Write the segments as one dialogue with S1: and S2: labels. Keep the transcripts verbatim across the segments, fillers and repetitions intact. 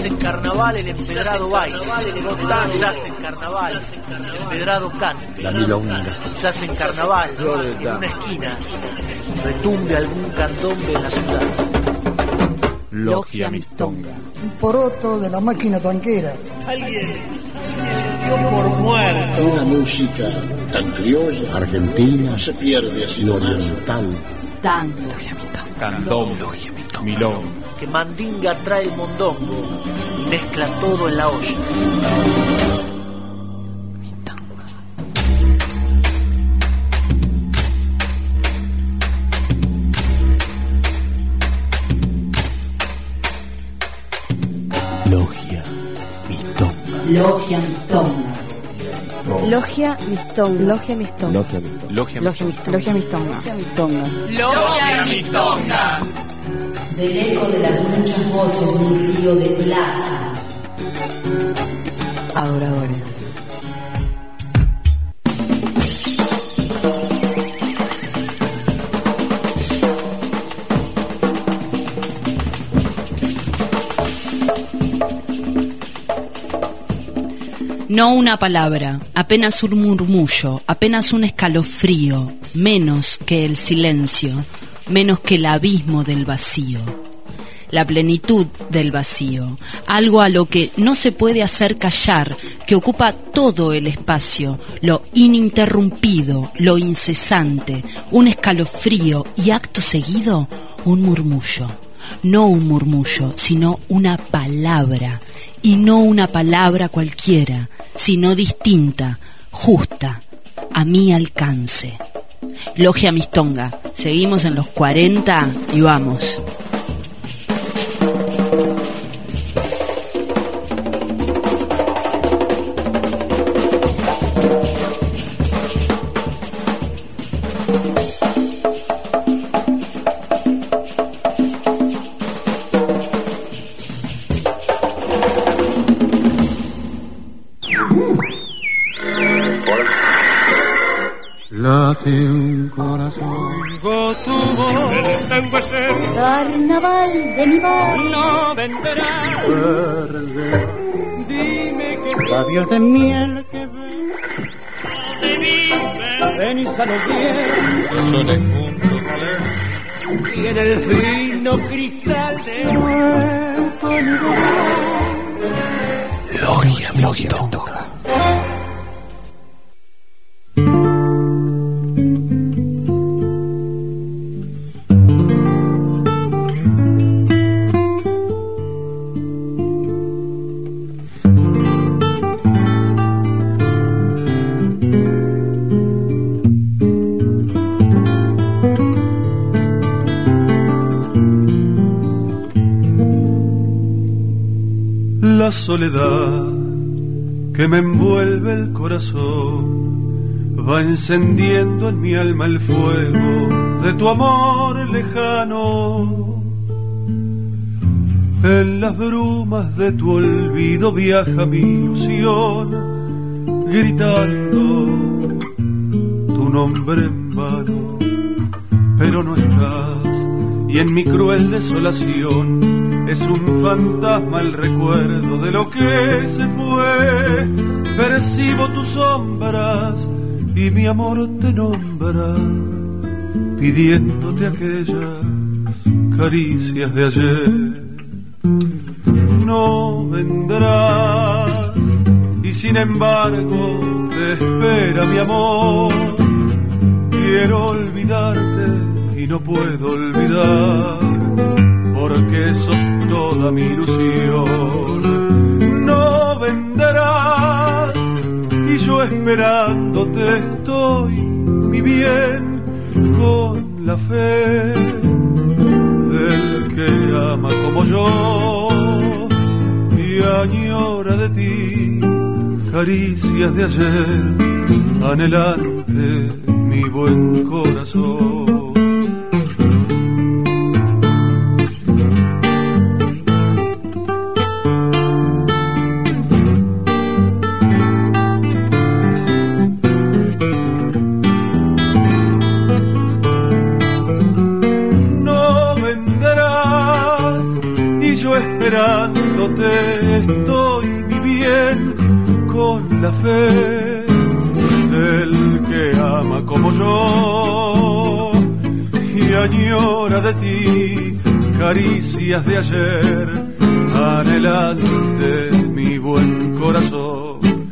S1: hace en carnaval el empedrado baile, quizás en carnaval el empedrado cante,
S2: la milonga,
S1: quizás en carnaval en una esquina retumbe algún candombe en la ciudad.
S3: Logia Mistonga,
S4: un poroto de la máquina tanquera.
S1: Alguien le dio por muerto.
S2: Una música tan criolla,
S3: argentina,
S2: no se pierde así
S3: oriental,
S5: tango,
S3: candombe, milonga,
S1: que mandinga trae el mondongo y mezcla todo en la olla.
S3: Logia Mistonga.
S5: Logia Mistonga.
S6: Logia Mistonga. Logia Mistonga.
S3: Logia Mistonga.
S6: Logia Mistonga. Logia Mistonga.
S5: Logia Mistonga. Del eco de las muchas voces de un río de plata.
S6: Adoradores.
S7: No una palabra, apenas un murmullo, apenas un escalofrío, menos que el silencio, menos que el abismo del vacío. La plenitud del vacío, algo a lo que no se puede hacer callar, que ocupa todo el espacio, lo ininterrumpido, lo incesante, un escalofrío y acto seguido, un murmullo. No un murmullo, sino una palabra, y no una palabra cualquiera, sino distinta, justa, a mi alcance. Logia Mistonga, seguimos en los cuarenta y vamos.
S8: Late un corazón, oigo tu voz, el tango es el
S9: carnaval de mi voz.
S8: No venderá verde. Dime que labios de miel que ven, donde vive, ven y salos bien, son el mundo que y en el fino cristal de nuestro
S3: Logia Mistonga.
S10: La soledad que me envuelve el corazón va encendiendo en mi alma el fuego de tu amor lejano. En las brumas de tu olvido viaja mi ilusión, gritando tu nombre en vano, pero no estás, y en mi cruel desolación es un fantasma el recuerdo de lo que se fue. Percibo tus sombras y mi amor te nombra, pidiéndote aquellas caricias de ayer. No vendrás y sin embargo te espera mi amor. Quiero olvidarte y no puedo olvidar, porque sos toda mi ilusión. No vendrás y yo esperándote estoy, mi bien, con la fe del que ama como yo y añora de ti caricias de ayer, anhelante mi buen corazón. Esperándote la fe del que ama como yo y añora de ti caricias de ayer, anhelante mi buen corazón.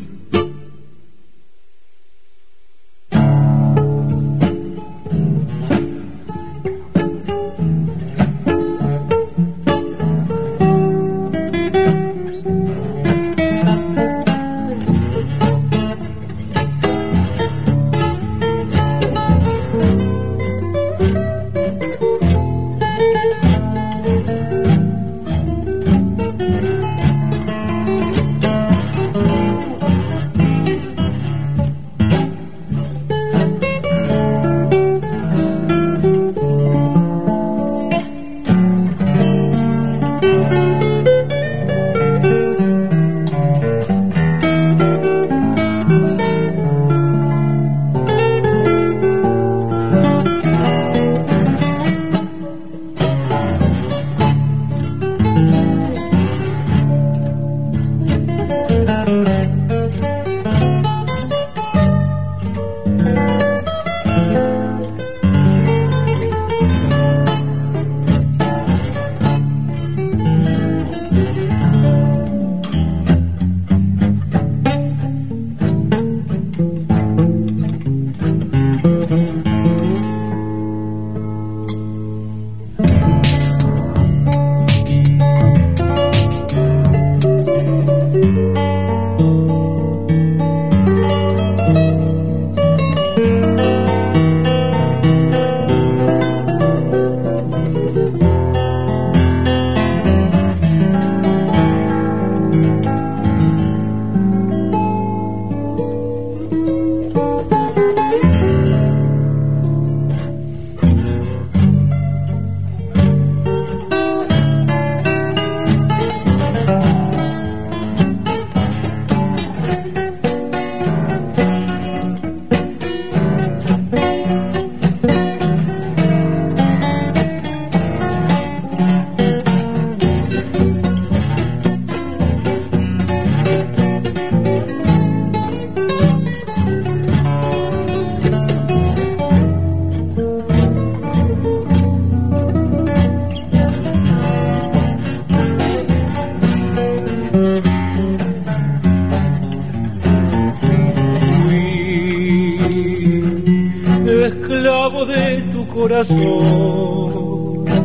S8: Corazón,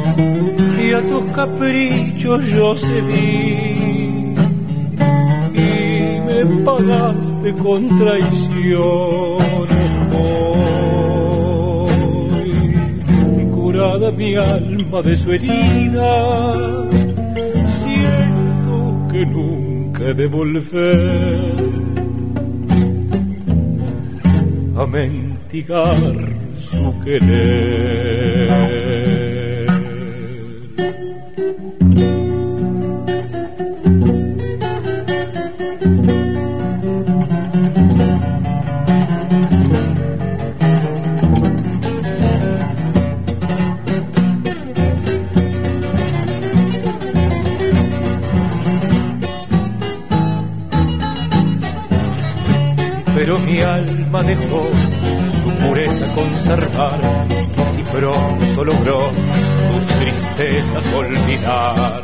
S8: y a tus caprichos yo cedí y me pagaste con traición. Hoy, curada mi alma de su herida, siento que nunca he de volver a mendigar su querer. Pero mi alma dejó pureza conservar y así pronto logró sus tristezas olvidar.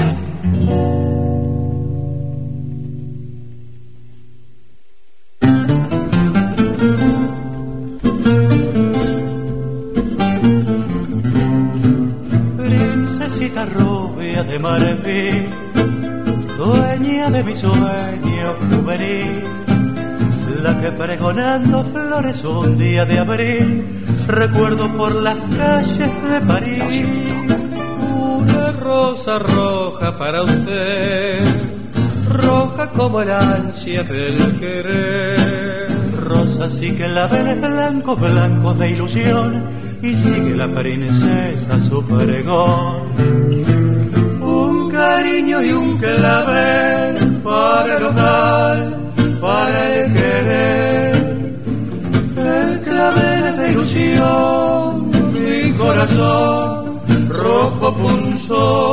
S11: Princesita rubia de marfil, dueña de mi sueño juvenil, la que pregonando flores un día de abril recuerdo por las calles de París.
S8: Una rosa roja para usted, roja como el ansia del querer.
S11: Rosa sí que la ven blanco, blanco de ilusión, y sigue la princesa su pregón. Un cariño y un clavel para el hogar, para el querer, el clavel de ilusión, mi corazón rojo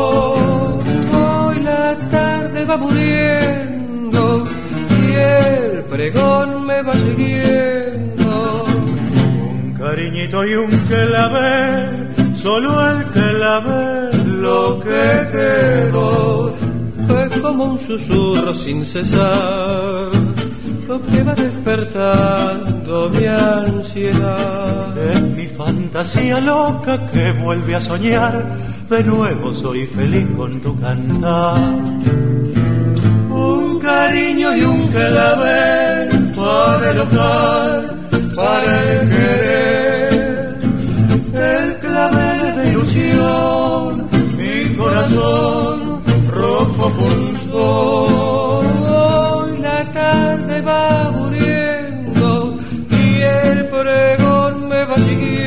S11: punzó.
S8: Hoy la tarde va muriendo y el
S12: pregón me va siguiendo.
S11: Un cariñito y un clavel, solo el clavel lo que quedó.
S12: Es como un susurro sin cesar, lo que va despertando mi ansiedad.
S11: Es mi fantasía loca que vuelve a soñar, de nuevo soy feliz con tu cantar.
S12: Un cariño y un clavel para el ojal, para el querer. El clavel de ilusión, mi corazón rojo pulsó. Hoy la tarde va muriendo y el pregón me va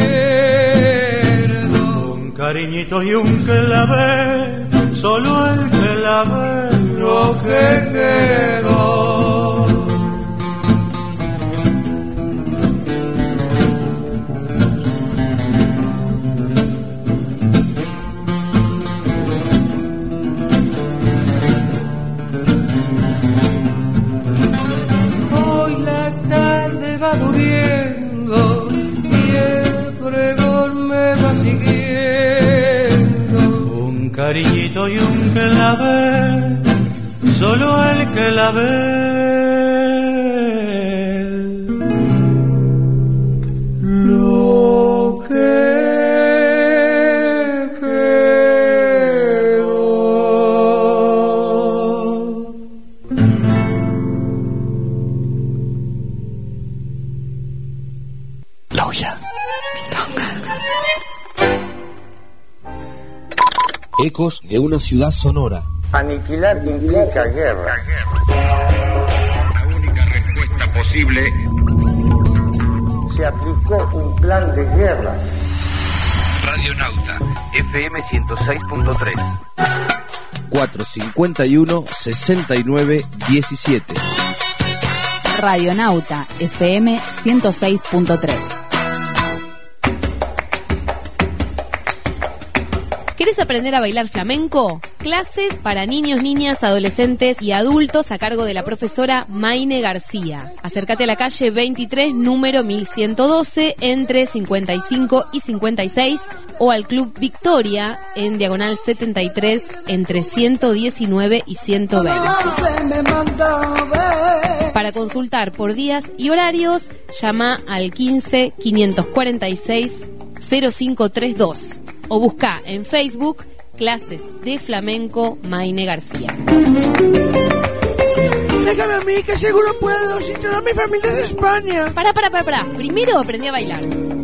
S12: siguiendo.
S11: Un cariñito y un clavel, solo el clavel lo que quedó.
S12: Hoy la tarde va muriendo y el pregón me va siguiendo.
S11: Un cariñito y un clavel, solo el clavel lo que quedó.
S3: Logia.
S13: Ecos de una ciudad sonora.
S14: Aniquilar implica guerra.
S15: La única respuesta posible.
S14: Se aplicó un plan de guerra.
S15: Radionauta, F M ciento seis punto tres.
S13: cuatro cincuenta y uno, sesenta y nueve, diecisiete.
S16: Radionauta, F M ciento seis punto tres.
S17: ¿Querés aprender a bailar flamenco? Clases para niños, niñas, adolescentes y adultos a cargo de la profesora Maine García. Acércate a la calle veintitrés, número mil ciento doce, entre cincuenta y cinco y cincuenta y seis, o al Club Victoria, en diagonal setenta y tres, entre ciento diecinueve y ciento veinte. Para consultar por días y horarios, llama al quince, quinientos cuarenta y seis, cero cinco treinta y dos. O busca en Facebook Clases de Flamenco Maine García.
S18: Déjame a mí, que seguro puedo, si toda mi familia es de España.
S17: Pará, pará, pará, pará. Primero aprendí a bailar.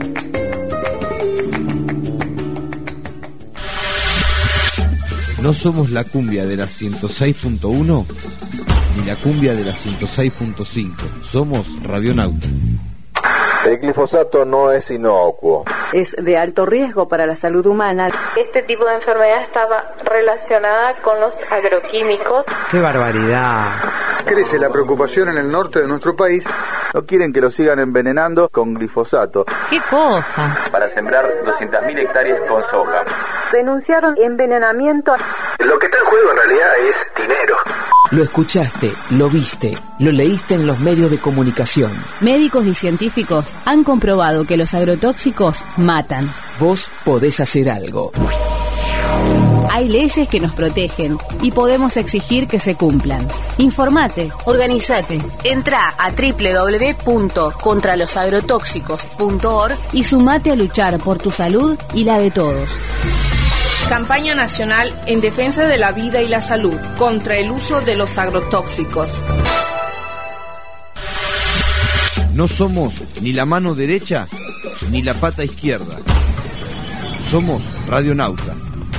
S13: No somos la cumbia de la ciento seis punto uno ni la cumbia de la ciento seis punto cinco. Somos Radionauta.
S19: El glifosato no es inocuo.
S20: Es de alto riesgo para la salud humana.
S21: Este tipo de enfermedad estaba relacionada con los agroquímicos.
S22: ¡Qué barbaridad!
S23: Crece la preocupación en el norte de nuestro país. No quieren que lo sigan envenenando con glifosato.
S17: ¡Qué cosa!
S19: Para sembrar doscientas mil hectáreas con soja.
S20: Denunciaron envenenamiento.
S19: Lo que está en juego en realidad es dinero.
S24: Lo escuchaste, lo viste, lo leíste en los medios de comunicación.
S16: Médicos y científicos han comprobado que los agrotóxicos matan.
S24: Vos podés hacer algo.
S16: Hay leyes que nos protegen y podemos exigir que se cumplan. Informate, organizate. Entrá a doble u doble u doble u punto contra los agrotóxicos punto org y sumate a luchar por tu salud y la de todos.
S25: Campaña nacional en defensa de la vida y la salud contra el uso de los agrotóxicos.
S13: No somos ni la mano derecha ni la pata izquierda. Somos Radionauta.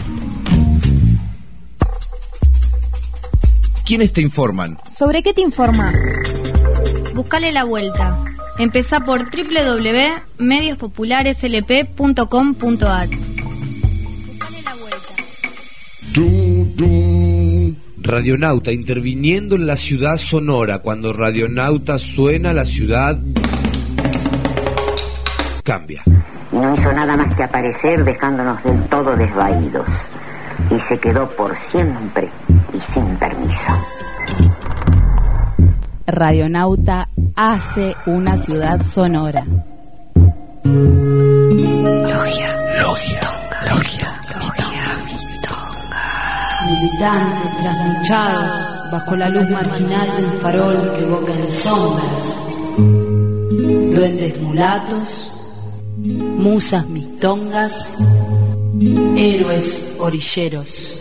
S13: ¿Quiénes te informan?
S26: ¿Sobre qué te informan? Buscale la vuelta. Empezá por doble u doble u doble u punto medios populares l p punto com punto a r.
S13: Radionauta interviniendo en la ciudad sonora. Cuando Radionauta suena, la ciudad cambia.
S20: Y no hizo nada más que aparecer dejándonos del todo desvaídos. Y se quedó por siempre y sin permiso.
S7: Radionauta hace una ciudad sonora.
S3: Logia, logia, logia, logia,
S7: militantes trasnochados bajo la luz marginal del farol que evoca en sombras, duendes mulatos, musas mistongas, héroes orilleros.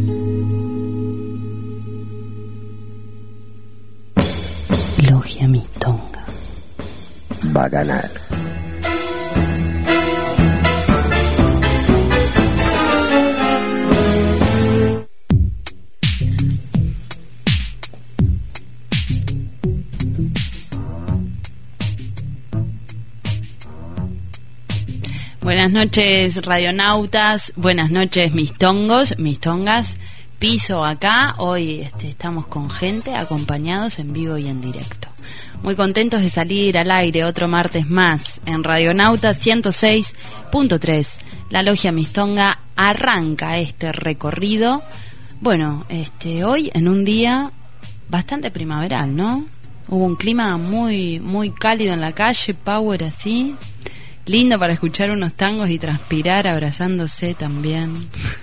S7: Logia mistonga.
S3: Va a ganar.
S7: Buenas noches, radionautas. Buenas noches, mis tongos, mis tongas. Piso acá. Hoy este, estamos con gente, acompañados en vivo y en directo. Muy contentos de salir al aire otro martes más en Radionauta ciento seis punto tres. La Logia Mistonga arranca este recorrido. Bueno, este hoy en un día bastante primaveral, ¿no? Hubo un clima muy, muy cálido en la calle, power así. Lindo para escuchar unos tangos y transpirar abrazándose también.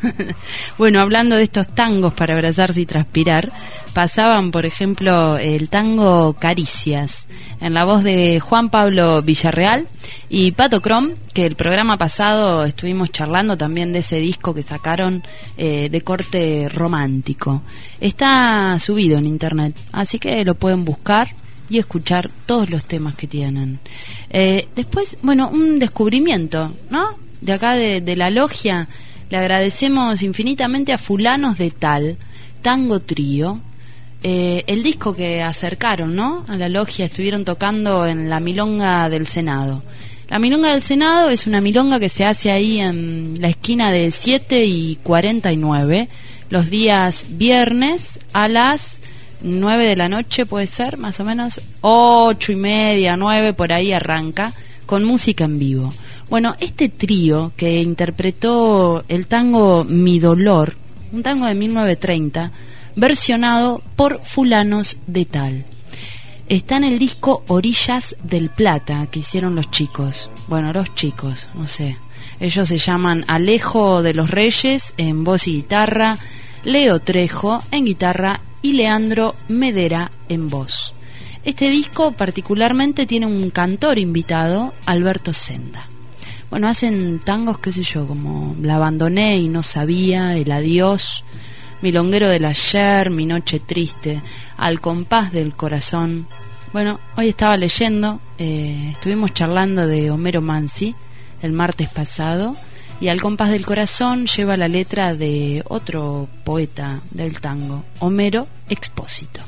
S7: Bueno, hablando de estos tangos para abrazarse y transpirar, pasaban, por ejemplo, el tango Caricias, en la voz de Juan Pablo Villarreal y Pato Crom, que el programa pasado estuvimos charlando también de ese disco que sacaron eh, de corte romántico. Está subido en internet, así que lo pueden buscar y escuchar todos los temas que tienen. Eh, después, bueno, un descubrimiento, ¿no? De acá de, de la logia, le agradecemos infinitamente a fulanos de tal, Tango Trío, eh, el disco que acercaron, ¿no? A la logia, estuvieron tocando en la Milonga del Senado. La Milonga del Senado es una milonga que se hace ahí en la esquina de siete y cuarenta y nueve, los días viernes a las nueve de la noche, puede ser, más o menos, ocho y media, nueve, por ahí arranca, con música en vivo. Bueno, este trío que interpretó el tango Mi Dolor, un tango de mil novecientos treinta, versionado por fulanos de tal. Está en el disco Orillas del Plata, que hicieron los chicos. Bueno, los chicos, no sé. Ellos se llaman Alejo de los Reyes en voz y guitarra, Leo Trejo en guitarra y Leandro Medera en voz. Este disco particularmente tiene un cantor invitado, Alberto Senda. Bueno, hacen tangos, qué sé yo, como La abandoné y no sabía, El adiós, Milonguero del ayer, Mi noche triste, Al compás del corazón. Bueno, hoy estaba leyendo, eh, estuvimos charlando de Homero Mansi el martes pasado, y Al compás del corazón lleva la letra de otro poeta del tango, Homero Expósito.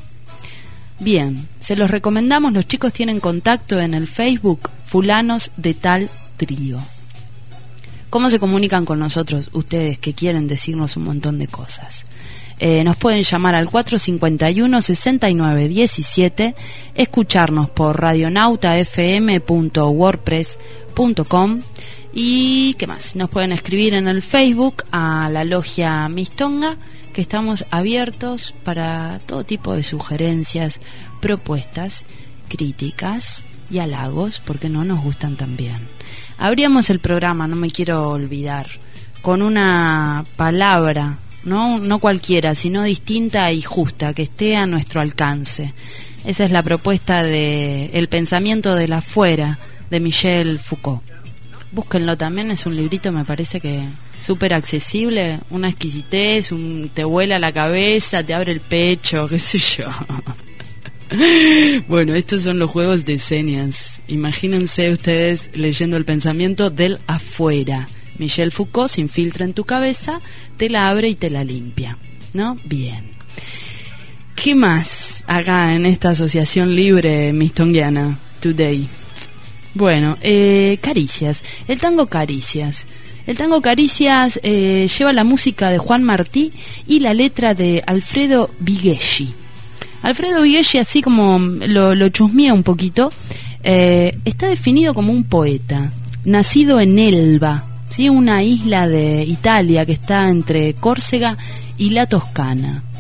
S7: Bien, se los recomendamos, los chicos tienen contacto en el Facebook Fulanos de Tal Trío. ¿Cómo se comunican con nosotros ustedes que quieren decirnos un montón de cosas? Eh, nos pueden llamar al cuatro cinco uno, seis nueve uno siete, escucharnos por radionauta f m punto wordpress punto com. Y qué más, nos pueden escribir en el Facebook a la Logia Mistonga, que estamos abiertos para todo tipo de sugerencias, propuestas, críticas y halagos, porque no nos gustan también. Abríamos el programa, no me quiero olvidar, con una palabra, no, no cualquiera, sino distinta y justa, que esté a nuestro alcance. Esa es la propuesta de El pensamiento del afuera, de Michel Foucault. Búsquenlo también, es un librito, me parece que súper accesible, una exquisitez, un, te vuela la cabeza, te abre el pecho, qué sé yo. Bueno, estos son los juegos de señas. Imagínense ustedes leyendo El pensamiento del afuera. Michel Foucault se infiltra en tu cabeza, te la abre y te la limpia, ¿no? Bien. ¿Qué más acá en esta asociación libre mistonguiana today? Bueno, eh, Caricias, el tango Caricias. El tango Caricias eh, lleva la música de Juan Martí y la letra de Alfredo Bigueschi. Alfredo Bigueschi, así como lo, lo chusmea un poquito, eh, está definido como un poeta, nacido en Elba, ¿sí? Una isla de Italia que está entre Córcega y la Toscana.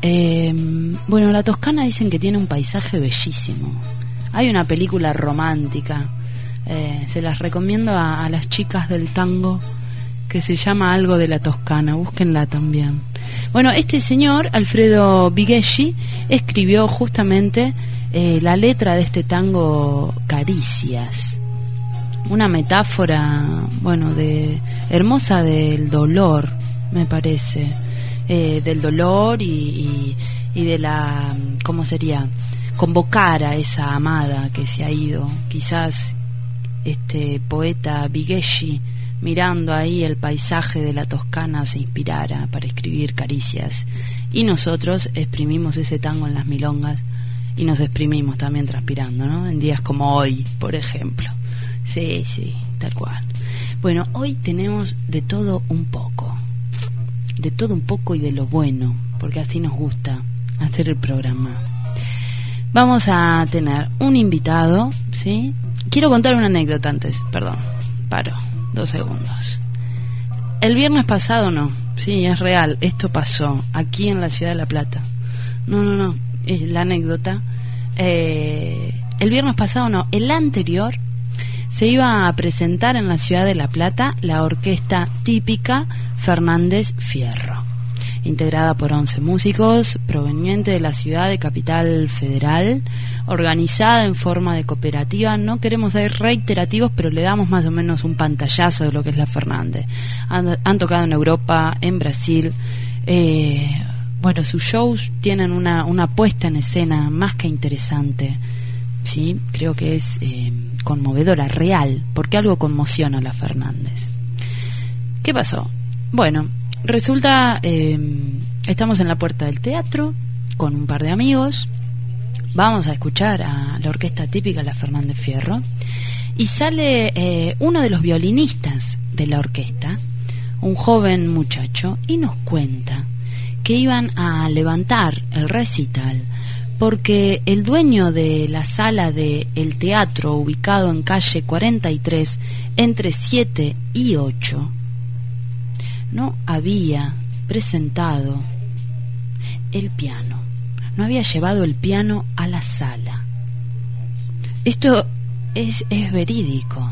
S7: Eh, bueno, la Toscana dicen que tiene un paisaje bellísimo. Hay una película romántica, eh, se las recomiendo a, a las chicas del tango, que se llama Algo de la Toscana, búsquenla también. Bueno, este señor, Alfredo Bigesci, escribió justamente eh, la letra de este tango Caricias, una metáfora, bueno, de hermosa del dolor, me parece, eh, del dolor y, y, y de la, ¿cómo sería? Convocar a esa amada que se ha ido. Quizás este poeta Bigesci, mirando ahí el paisaje de la Toscana, se inspirara para escribir Caricias, y nosotros exprimimos ese tango en las milongas y nos exprimimos también transpirando, ¿no? En días como hoy, por ejemplo. Sí, sí, tal cual. Bueno, hoy tenemos de todo un poco, de todo un poco y de lo bueno, porque así nos gusta hacer el programa. Vamos a tener un invitado, ¿sí? Quiero contar una anécdota antes, perdón, paro, dos segundos. El viernes pasado, no, sí, es real, esto pasó aquí en la ciudad de La Plata. No, no, no, es la anécdota. Eh, el viernes pasado, no, el anterior, se iba a presentar en la ciudad de La Plata la orquesta típica Fernández Fierro, integrada por once músicos provenientes de la ciudad de Capital Federal, organizada en forma de cooperativa. No queremos ser reiterativos, pero le damos más o menos un pantallazo de lo que es la Fernández. Han, han tocado en Europa, en Brasil. Eh, bueno, sus shows tienen una, una puesta en escena más que interesante. Sí, creo que es eh, conmovedora, real, porque algo conmociona a la Fernández. ¿Qué pasó? Bueno, resulta, eh, estamos en la puerta del teatro con un par de amigos, vamos a escuchar a la orquesta típica La Fernández Fierro, y sale eh, uno de los violinistas de la orquesta, un joven muchacho, y nos cuenta que iban a levantar el recital porque el dueño de la sala de El Teatro, ubicado en calle cuarenta y tres, entre siete y ocho, no había presentado el piano, no había llevado el piano a la sala. Esto es, es verídico.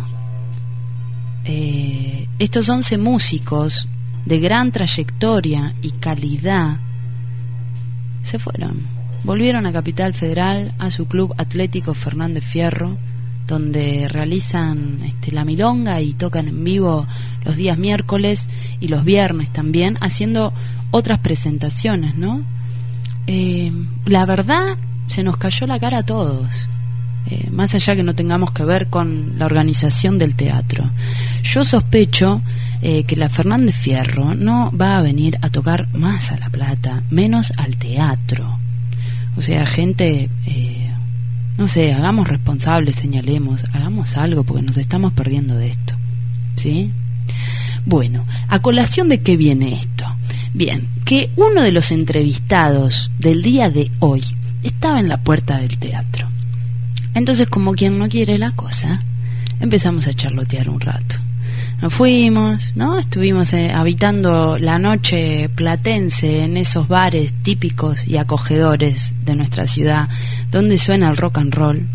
S7: Eh, estos once músicos de gran trayectoria y calidad se fueron, volvieron a Capital Federal, a su club atlético Fernández Fierro, donde realizan este, la milonga y tocan en vivo los días miércoles y los viernes también, haciendo otras presentaciones, ¿no? Eh, la verdad, se nos cayó la cara a todos, eh, más allá que no tengamos que ver con la organización del teatro. Yo sospecho eh, que la Fernández Fierro no va a venir a tocar más a La Plata, menos al teatro. O sea, gente... Eh, no sé, hagamos responsables, señalemos, hagamos algo porque nos estamos perdiendo de esto, ¿sí? Bueno, ¿a colación de qué viene esto? Bien, que uno de los entrevistados del día de hoy estaba en la puerta del teatro. Entonces, como quien no quiere la cosa, empezamos a charlotear un rato. Nos fuimos, ¿no? Estuvimos eh, habitando la noche platense en esos bares típicos y acogedores de nuestra ciudad, donde suena el rock and roll.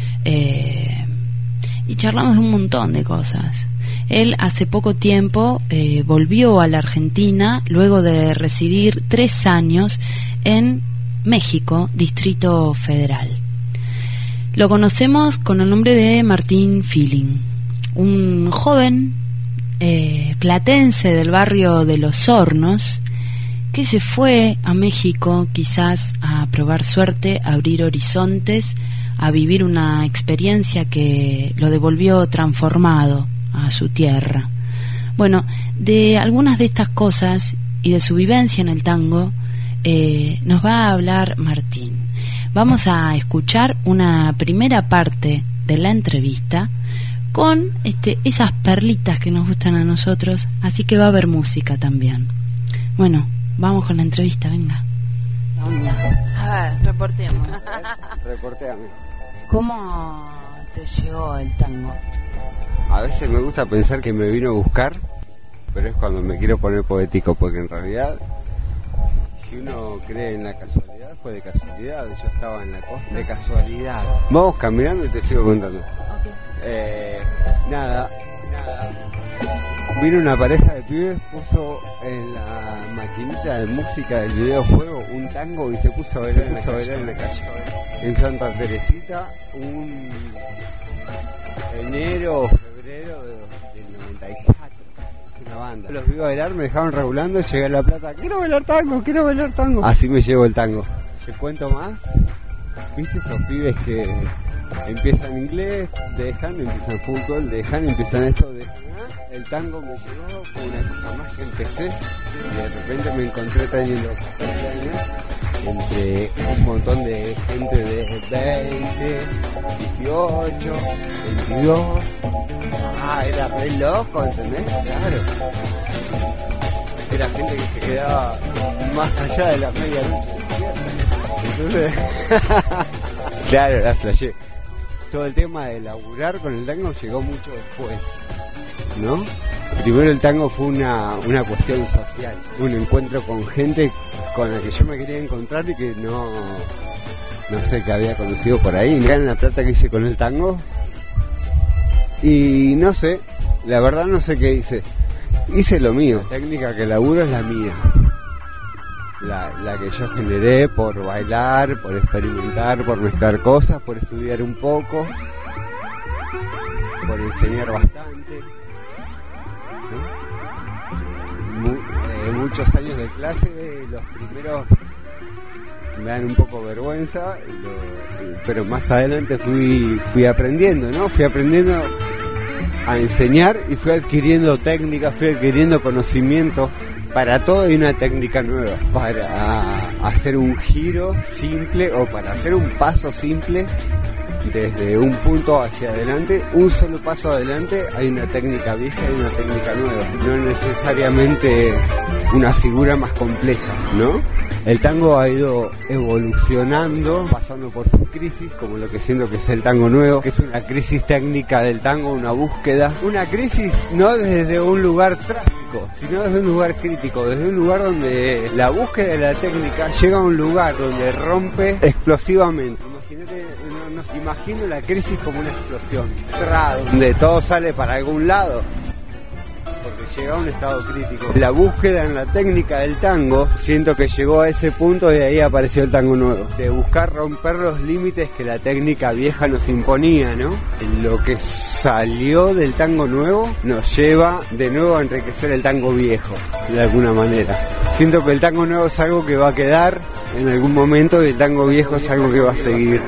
S7: Eh, y charlamos de un montón de cosas. Él hace poco tiempo eh, volvió a la Argentina luego de residir tres años en México, Distrito Federal. Lo conocemos con el nombre de Martín Feeling, un joven eh, platense del barrio de Los Hornos que se fue a México quizás a probar suerte, a abrir horizontes, a vivir una experiencia que lo devolvió transformado a su tierra. Bueno, de algunas de estas cosas y de su vivencia en el tango eh, nos va a hablar Martín. Vamos a escuchar una primera parte de la entrevista con este, esas perlitas que nos gustan a nosotros, así que va a haber música también. Bueno, vamos con la entrevista, venga. A ver, reportemos.
S1: Reporteame.
S7: ¿Cómo te llegó el tango?
S1: A veces me gusta pensar que me vino a buscar, pero es cuando me quiero poner poético, porque en realidad si uno cree en la casualidad, fue de casualidad. Yo estaba en la costa de casualidad. Vamos caminando y te sigo contando.
S17: Okay.
S1: Eh, nada, nada. Vino una pareja de pibes, puso en la maquinita de música del videojuego un tango y se puso a bailar, se puso a bailar en la calle. En Santa Teresita, un enero o febrero del noventa y cuatro. Es una banda. Los vi bailar, me dejaron regulando, llegué a La Plata. Quiero bailar tango, quiero bailar tango. Así me llevo el tango. ¿Te cuento más? ¿Viste esos pibes que empiezan inglés, dejan, empiezan fútbol, dejan, empiezan esto, dejan? El tango me llegó, fue una cosa más que empecé y de repente me encontré teniendo treinta años entre un montón de gente de veinte, dieciocho, veintidós. Ah, era re loco, ¿entendés? Claro. Era gente que se quedaba más allá de la medianoche despierta. Entonces, claro, la flashé. Todo el tema de laburar con el tango llegó mucho después, ¿no? Primero el tango fue una, una cuestión social, un encuentro con gente con la que yo me quería encontrar y que no, no sé, que había conocido por ahí. Mirá en La Plata que hice con el tango y no sé, la verdad no sé qué hice. Hice lo mío, la técnica que laburo es la mía, la, la que yo generé por bailar, por experimentar, por mezclar cosas, por estudiar un poco, por enseñar bastante. Mu- eh, muchos años de clase, los primeros me dan un poco vergüenza, lo, pero más adelante fui fui aprendiendo, ¿no? Fui aprendiendo a enseñar y fui adquiriendo técnicas, fui adquiriendo conocimiento. Para todo hay una técnica nueva, para hacer un giro simple o para hacer un paso simple desde un punto hacia adelante, un solo paso adelante, hay una técnica vieja y una técnica nueva, no necesariamente una figura más compleja, ¿no? El tango ha ido evolucionando, pasando por sus crisis, como lo que siento que es el tango nuevo, que es una crisis técnica del tango, una búsqueda, una crisis no desde un lugar trágico, sino desde un lugar crítico, desde un lugar donde la búsqueda de la técnica llega a un lugar donde rompe explosivamente. Imagínate, no, no, imagino la crisis como una explosión, donde todo sale para algún lado, porque llega a un estado crítico. La búsqueda en la técnica del tango, siento que llegó a ese punto y de ahí apareció el tango nuevo, de buscar romper los límites que la técnica vieja nos imponía, ¿no? Lo que salió del tango nuevo nos lleva de nuevo a enriquecer el tango viejo, de alguna manera. Siento que el tango nuevo es algo que va a quedar en algún momento y el tango viejo es algo que va a seguir.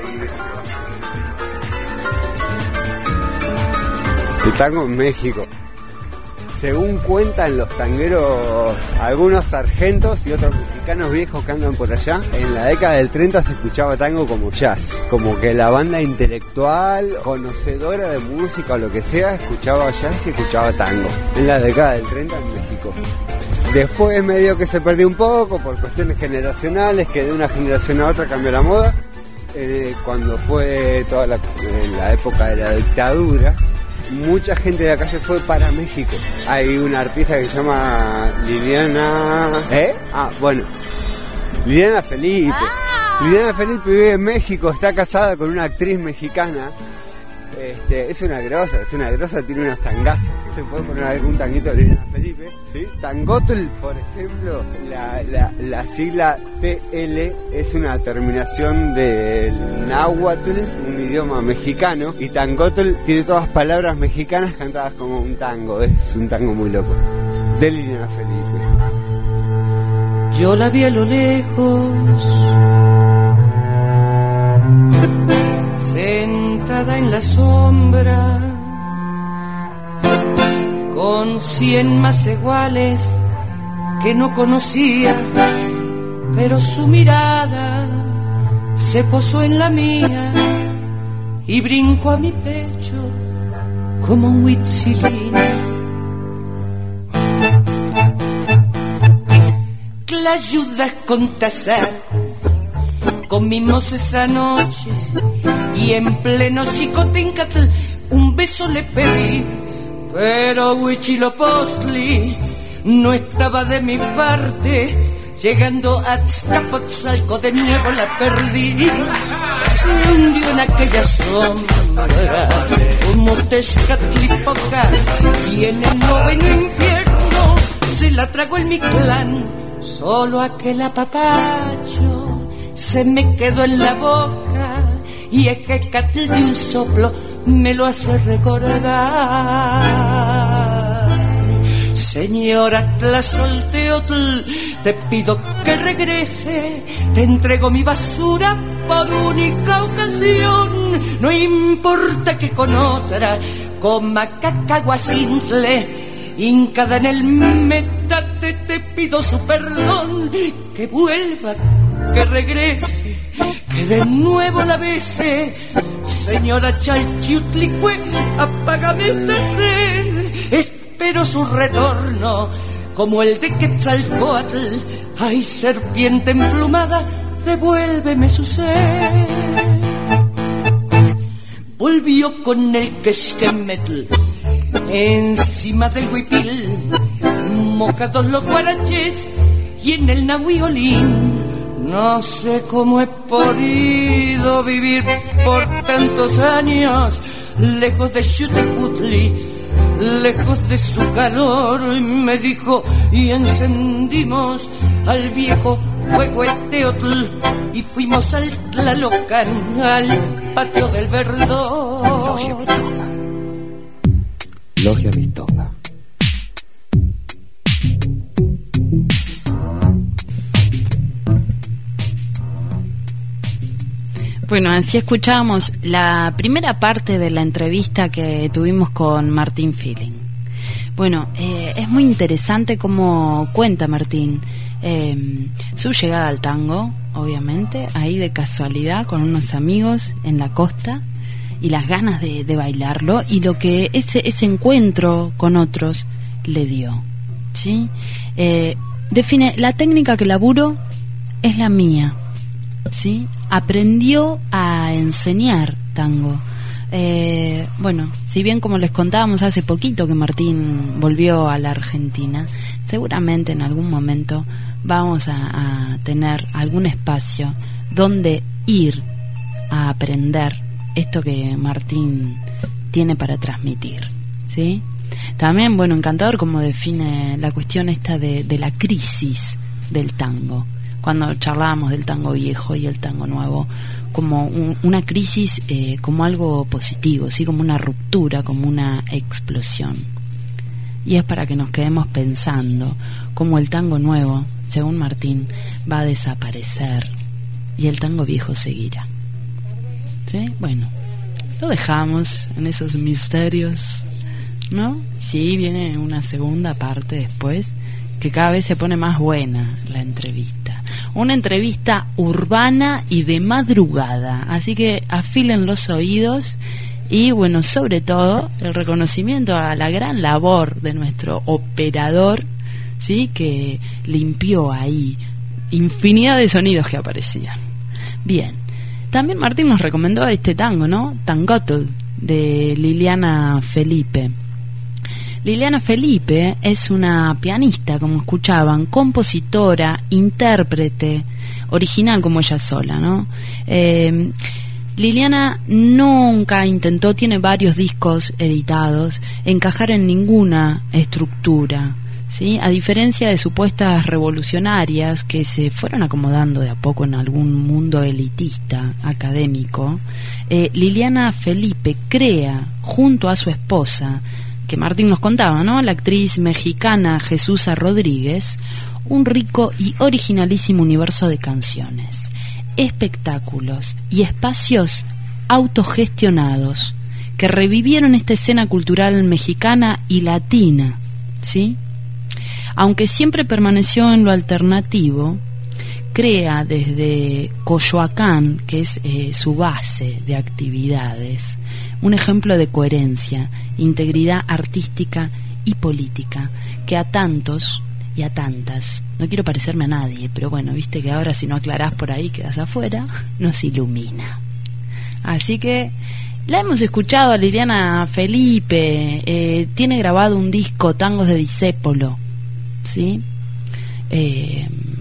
S1: El tango en México, según cuentan los tangueros, algunos sargentos y otros mexicanos viejos que andan por allá, en la década del treinta se escuchaba tango como jazz, como que la banda intelectual, conocedora de música o lo que sea, escuchaba jazz y escuchaba tango, en la década del treinta en México. Después medio que se perdió un poco por cuestiones generacionales, que de una generación a otra cambió la moda, eh, cuando fue toda la, eh, la época de la dictadura. Mucha gente de acá se fue para México. Hay una artista que se llama Liliana... ¿Eh? Ah, bueno. Liliana Felipe. Ah. Liliana Felipe vive en México, está casada con una actriz mexicana. Este, es una grosa, es una grosa, tiene unos tangazos. Se puede poner algún tanguito de Liliana Felipe, ¿sí? Tangotl, por ejemplo, la, la, la sigla T L es una terminación del náhuatl, un idioma mexicano, y Tangotl tiene todas palabras mexicanas cantadas como un tango, es un tango muy loco. De Liliana Felipe.
S12: Yo la vi a lo lejos, sentada en la sombra, con cien más iguales que no conocía, pero su mirada se posó en la mía y brincó a mi pecho como un huitzilín. Clayudas con tazar, comimos esa noche y en pleno Xicoténcatl un beso le pedí, pero Huitzilopochtli no estaba de mi parte Llegando a Azcapotzalco de nuevo la perdí. Se hundió en aquella sombra como Tezcatlipoca, y en el noveno infierno se la tragó el Mictlán. Solo aquel apapacho se me quedó en la boca, y Ejecatl de un soplo me lo hace recordar. Señora Tlazolteotl, te pido que regrese, te entrego mi basura por única ocasión. No importa que con otra coma cacahuacintle, hincada en el metate te pido su perdón. Que vuelva, que regrese, que de nuevo la bese. Señora Chalchiutlicue, apágame esta sed. Espero su retorno como el de Quetzalcóatl. Ay, serpiente emplumada, devuélveme su sed. Volvió con el Quexquemetl encima del huipil, mojados los guaraches y en el nahuiolín. No sé cómo he podido vivir por tantos años lejos de Xutecutli, lejos de su calor. Y me dijo, y encendimos al viejo fuego Eteotl, y fuimos al Tlalocan, al patio del Verdor.
S24: Logia Mistonga. Logia Mistonga.
S7: Bueno, así escuchábamos la primera parte de la entrevista que tuvimos con Martín Feeling. Bueno, eh, es muy interesante cómo cuenta Martín eh, su llegada al tango, obviamente, ahí de casualidad con unos amigos en la costa, y las ganas de, de bailarlo, y lo que ese, ese encuentro con otros le dio, ¿sí? Eh, define, la técnica que laburo es la mía, ¿sí? Aprendió a enseñar tango. Eh, bueno, si bien, como les contábamos hace poquito que Martín volvió a la Argentina, seguramente en algún momento vamos a, a tener algún espacio donde ir a aprender esto que Martín tiene para transmitir, ¿sí? También, bueno, encantador como define la cuestión esta de, de la crisis del tango, cuando charlábamos del tango viejo y el tango nuevo, como un, una crisis, eh, como algo positivo, ¿sí? Como una ruptura, como una explosión. Y es para que nos quedemos pensando cómo el tango nuevo, según Martín, va a desaparecer y el tango viejo seguirá, ¿sí? Bueno, lo dejamos en esos misterios, ¿no? Sí, viene una segunda parte después, que cada vez se pone más buena la entrevista. Una entrevista urbana y de madrugada, así que afilen los oídos. Y bueno, sobre todo el reconocimiento a la gran labor de nuestro operador, ¿sí? Que limpió ahí infinidad de sonidos que aparecían. Bien, también Martín nos recomendó este tango, ¿no? Tangotl, de Liliana Felipe. Liliana Felipe es una pianista, como escuchaban, compositora, intérprete, original como ella sola, ¿no? Eh, Liliana nunca intentó, tiene varios discos editados, encajar en ninguna estructura, ¿sí? A diferencia de supuestas revolucionarias que se fueron acomodando de a poco en algún mundo elitista, académico, eh, Liliana Felipe crea, junto a su esposa, que Martín nos contaba, ¿no?, la actriz mexicana Jesusa Rodríguez, un rico y originalísimo universo de canciones, espectáculos y espacios autogestionados que revivieron esta escena cultural mexicana y latina, ¿sí? Aunque siempre permaneció en lo alternativo, crea desde Coyoacán, que es eh, su base de actividades, un ejemplo de coherencia, integridad artística y política que a tantos y a tantas, no quiero parecerme a nadie, pero bueno, viste que ahora si no aclarás por ahí quedas afuera, nos ilumina. Así que la hemos escuchado a Liliana Felipe, eh, tiene grabado un disco, Tangos de Discépolo, ¿sí? Eh,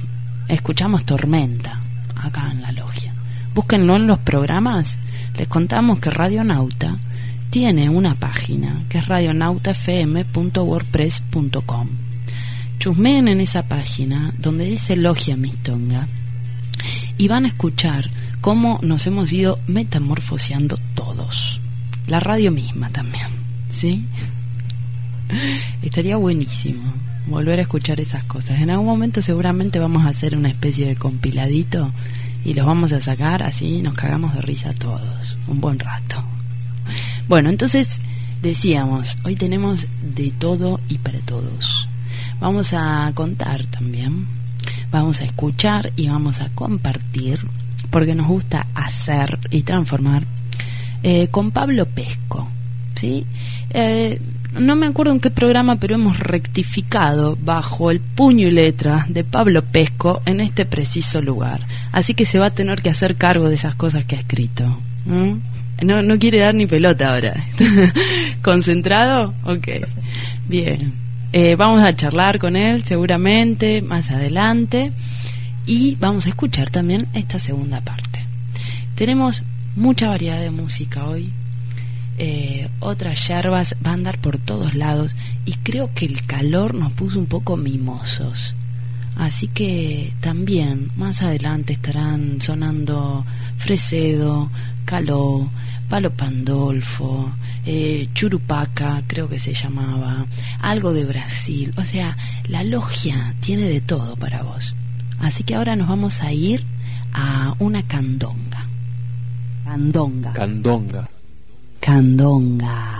S7: escuchamos Tormenta acá en la logia. Búsquenlo en los programas. Les contamos que Radionauta tiene una página que es radionauta f m punto wordpress punto com. Chusmeen en esa página donde dice Logia Mistonga y van a escuchar cómo nos hemos ido metamorfoseando todos. La radio misma también, ¿sí? Estaría buenísimo volver a escuchar esas cosas. En algún momento seguramente vamos a hacer una especie de compiladito y los vamos a sacar, así nos cagamos de risa todos un buen rato. Bueno, entonces decíamos, hoy tenemos de todo y para todos. Vamos a contar también, vamos a escuchar y vamos a compartir, porque nos gusta hacer y transformar, eh, con Pablo Pesco, ¿sí? Eh, no me acuerdo en qué programa, pero hemos rectificado bajo el puño y letra de Pablo Pesco en este preciso lugar. Así que se va a tener que hacer cargo de esas cosas que ha escrito. ¿Mm? No, no quiere dar ni pelota ahora. ¿Concentrado? Ok. Bien. Eh, vamos a charlar con él seguramente más adelante y vamos a escuchar también esta segunda parte. Tenemos mucha variedad de música hoy. Eh, otras yerbas van a andar por todos lados y creo que el calor nos puso un poco mimosos, así que también más adelante estarán sonando Fresedo, Caló, Palo Pandolfo, eh, Churupaca creo que se llamaba, algo de Brasil. O sea, la logia tiene de todo para vos. Así que ahora nos vamos a ir a una candonga. Candonga.
S13: Candonga.
S7: Candonga.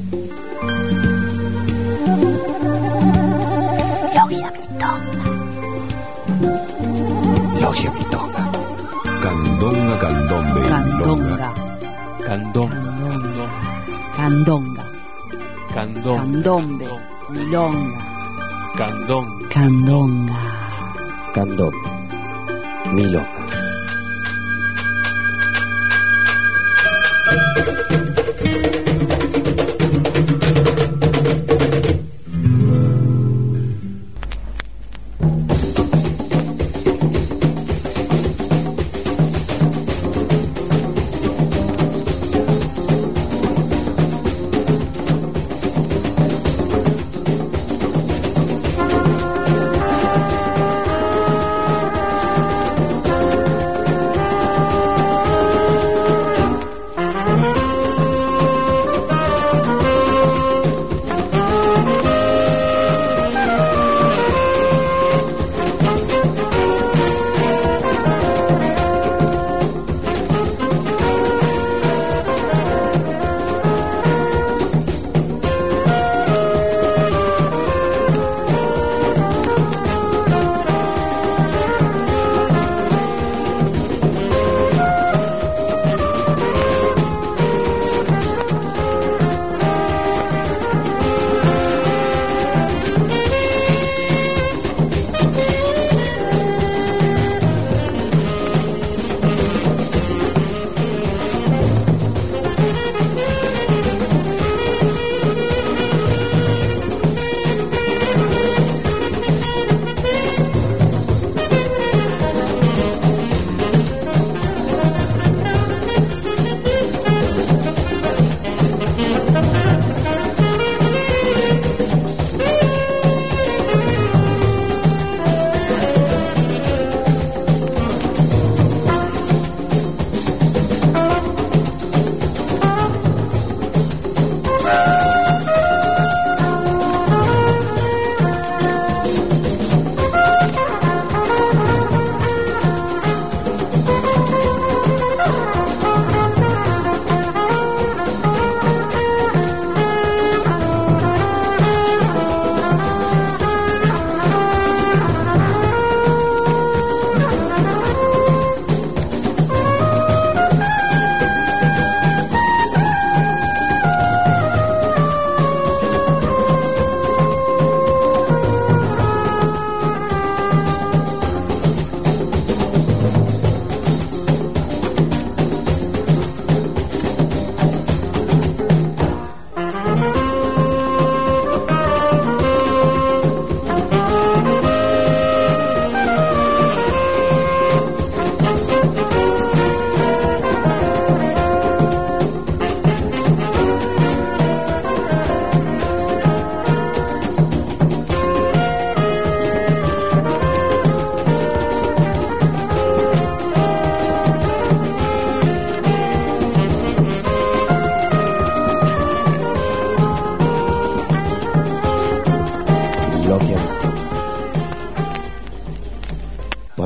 S3: Logia Mitonga. Logia Mitonga.
S13: Candonga, candombe.
S7: Candonga.
S13: Candonga.
S7: Candonga.
S13: Candonga.
S7: Candombe. Milonga.
S13: Candonga.
S7: Candonga.
S3: Candombe. Milonga.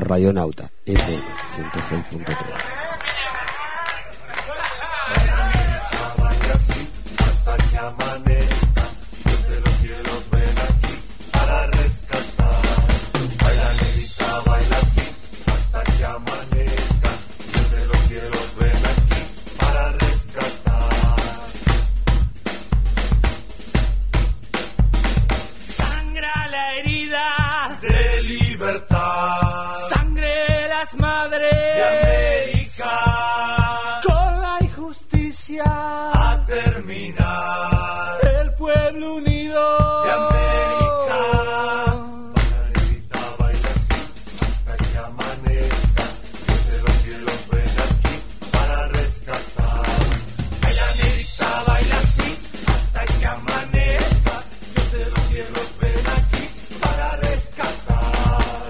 S3: Por Radionauta F M ciento seis punto tres.
S11: Hasta que amanezca, desde los cielos ven aquí para rescatar. Baila negrita, baila así, hasta que amanezca, desde los cielos ven aquí para rescatar. Sangra la herida de libertad, sangre las madres de América, con la injusticia a terminar, el pueblo unido de América. Baila negrita, baila así, hasta que amanezca, desde los cielos ven aquí para rescatar. Baila negrita, baila así, hasta que amanezca, desde los cielos ven aquí para rescatar.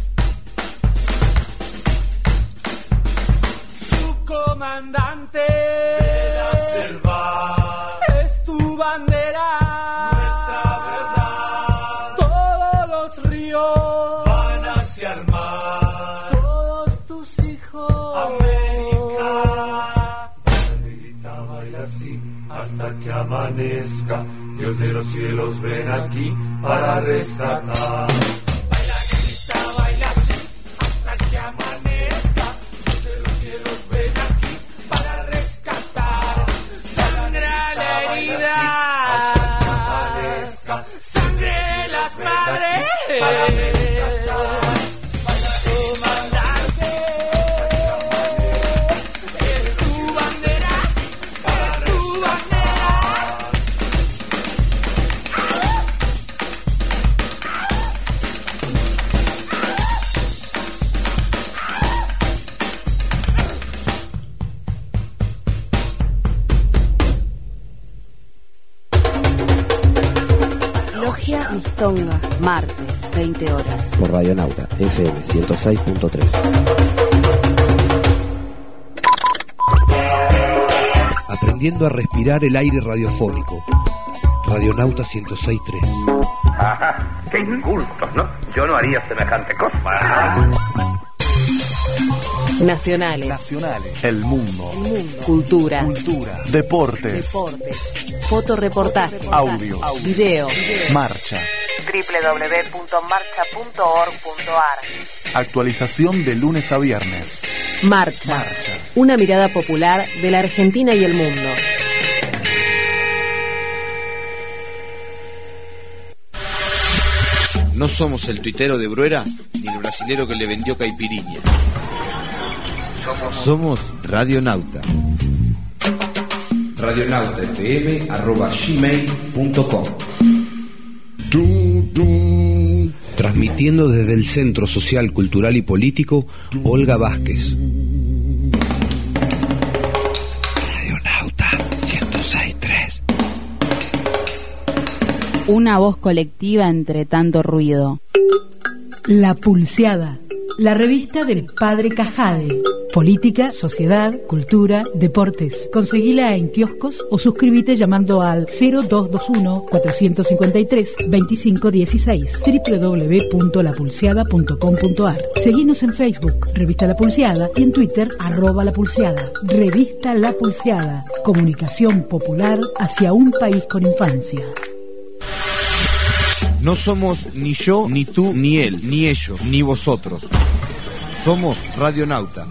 S11: Su comandante de la selva es tu bandera, nuestra verdad. Todos los ríos van hacia el mar, todos tus hijos, América. Baila negrita, baila así, hasta que amanezca, Dios de los cielos ven aquí para rescatar. Baila negrita, baila así, hasta que amanezca, Dios de los cielos ven aquí para rescatar. Sangra la herida, hasta que amanezca, sangre las madres para rescatar. Baila comandante, es tu bandera, es tu bandera.
S16: Logia Mistonga, martes, veinte horas.
S3: Por Radionauta F M ciento seis punto tres.
S13: Aprendiendo a respirar el aire radiofónico. Radionauta ciento seis punto tres.
S15: Ajá, qué incultos, ¿no? Yo no haría semejante cosa.
S16: Nacionales.
S2: Nacionales. El mundo.
S16: El mundo. Cultura.
S2: Cultura. Deportes.
S16: Deportes. Fotoreportajes.
S2: Audios.
S16: Videos.
S2: Marcha.
S21: doble u doble u doble u punto marcha punto org punto a r.
S2: Actualización de lunes a viernes.
S16: Marcha.
S2: Marcha.
S16: Una mirada popular de la Argentina y el mundo.
S13: No somos el tuitero de Bruera ni el brasilero que le vendió caipirinha. Somos, somos Radionauta. radionautafm arroba gmail punto com. Transmitiendo desde el Centro Social, Cultural y Político Olga Vázquez. Radionauta ciento seis punto tres.
S7: Una voz colectiva entre tanto ruido.
S4: La Pulseada, la revista del Padre Cajade. Política, sociedad, cultura, deportes. Conseguila en kioscos o suscríbete llamando al cero dos dos uno, cuatro cinco tres, dos cinco uno seis, doble u doble u doble u punto la pulseada punto com punto a r. Seguinos en Facebook, Revista La Pulseada, y en Twitter, arroba La Pulseada. Revista La Pulseada, comunicación popular hacia un país con infancia.
S13: No somos ni yo, ni tú, ni él, ni ellos, ni vosotros. Somos Radionauta.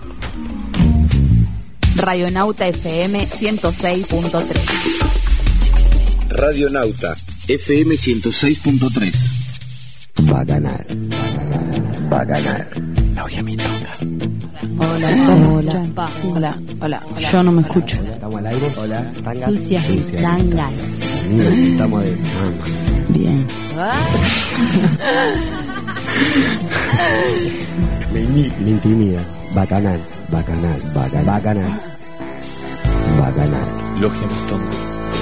S7: Radionauta F M ciento seis punto tres.
S13: Radionauta F M ciento seis punto tres.
S3: Bacanal, bacanal, bacanal.
S2: Logia Mistonga.
S7: Hola, hola, hola, hola, hola. Yo no me escucho.
S3: ¿Estamos al aire? Hola, tangas.
S16: Sucias tangas.
S3: Estamos de mamas.
S7: Bien.
S3: Me, me intimida. Bacanal, bacanal, bacanal, bacanal. Bacanal.
S2: Logia Mistonga.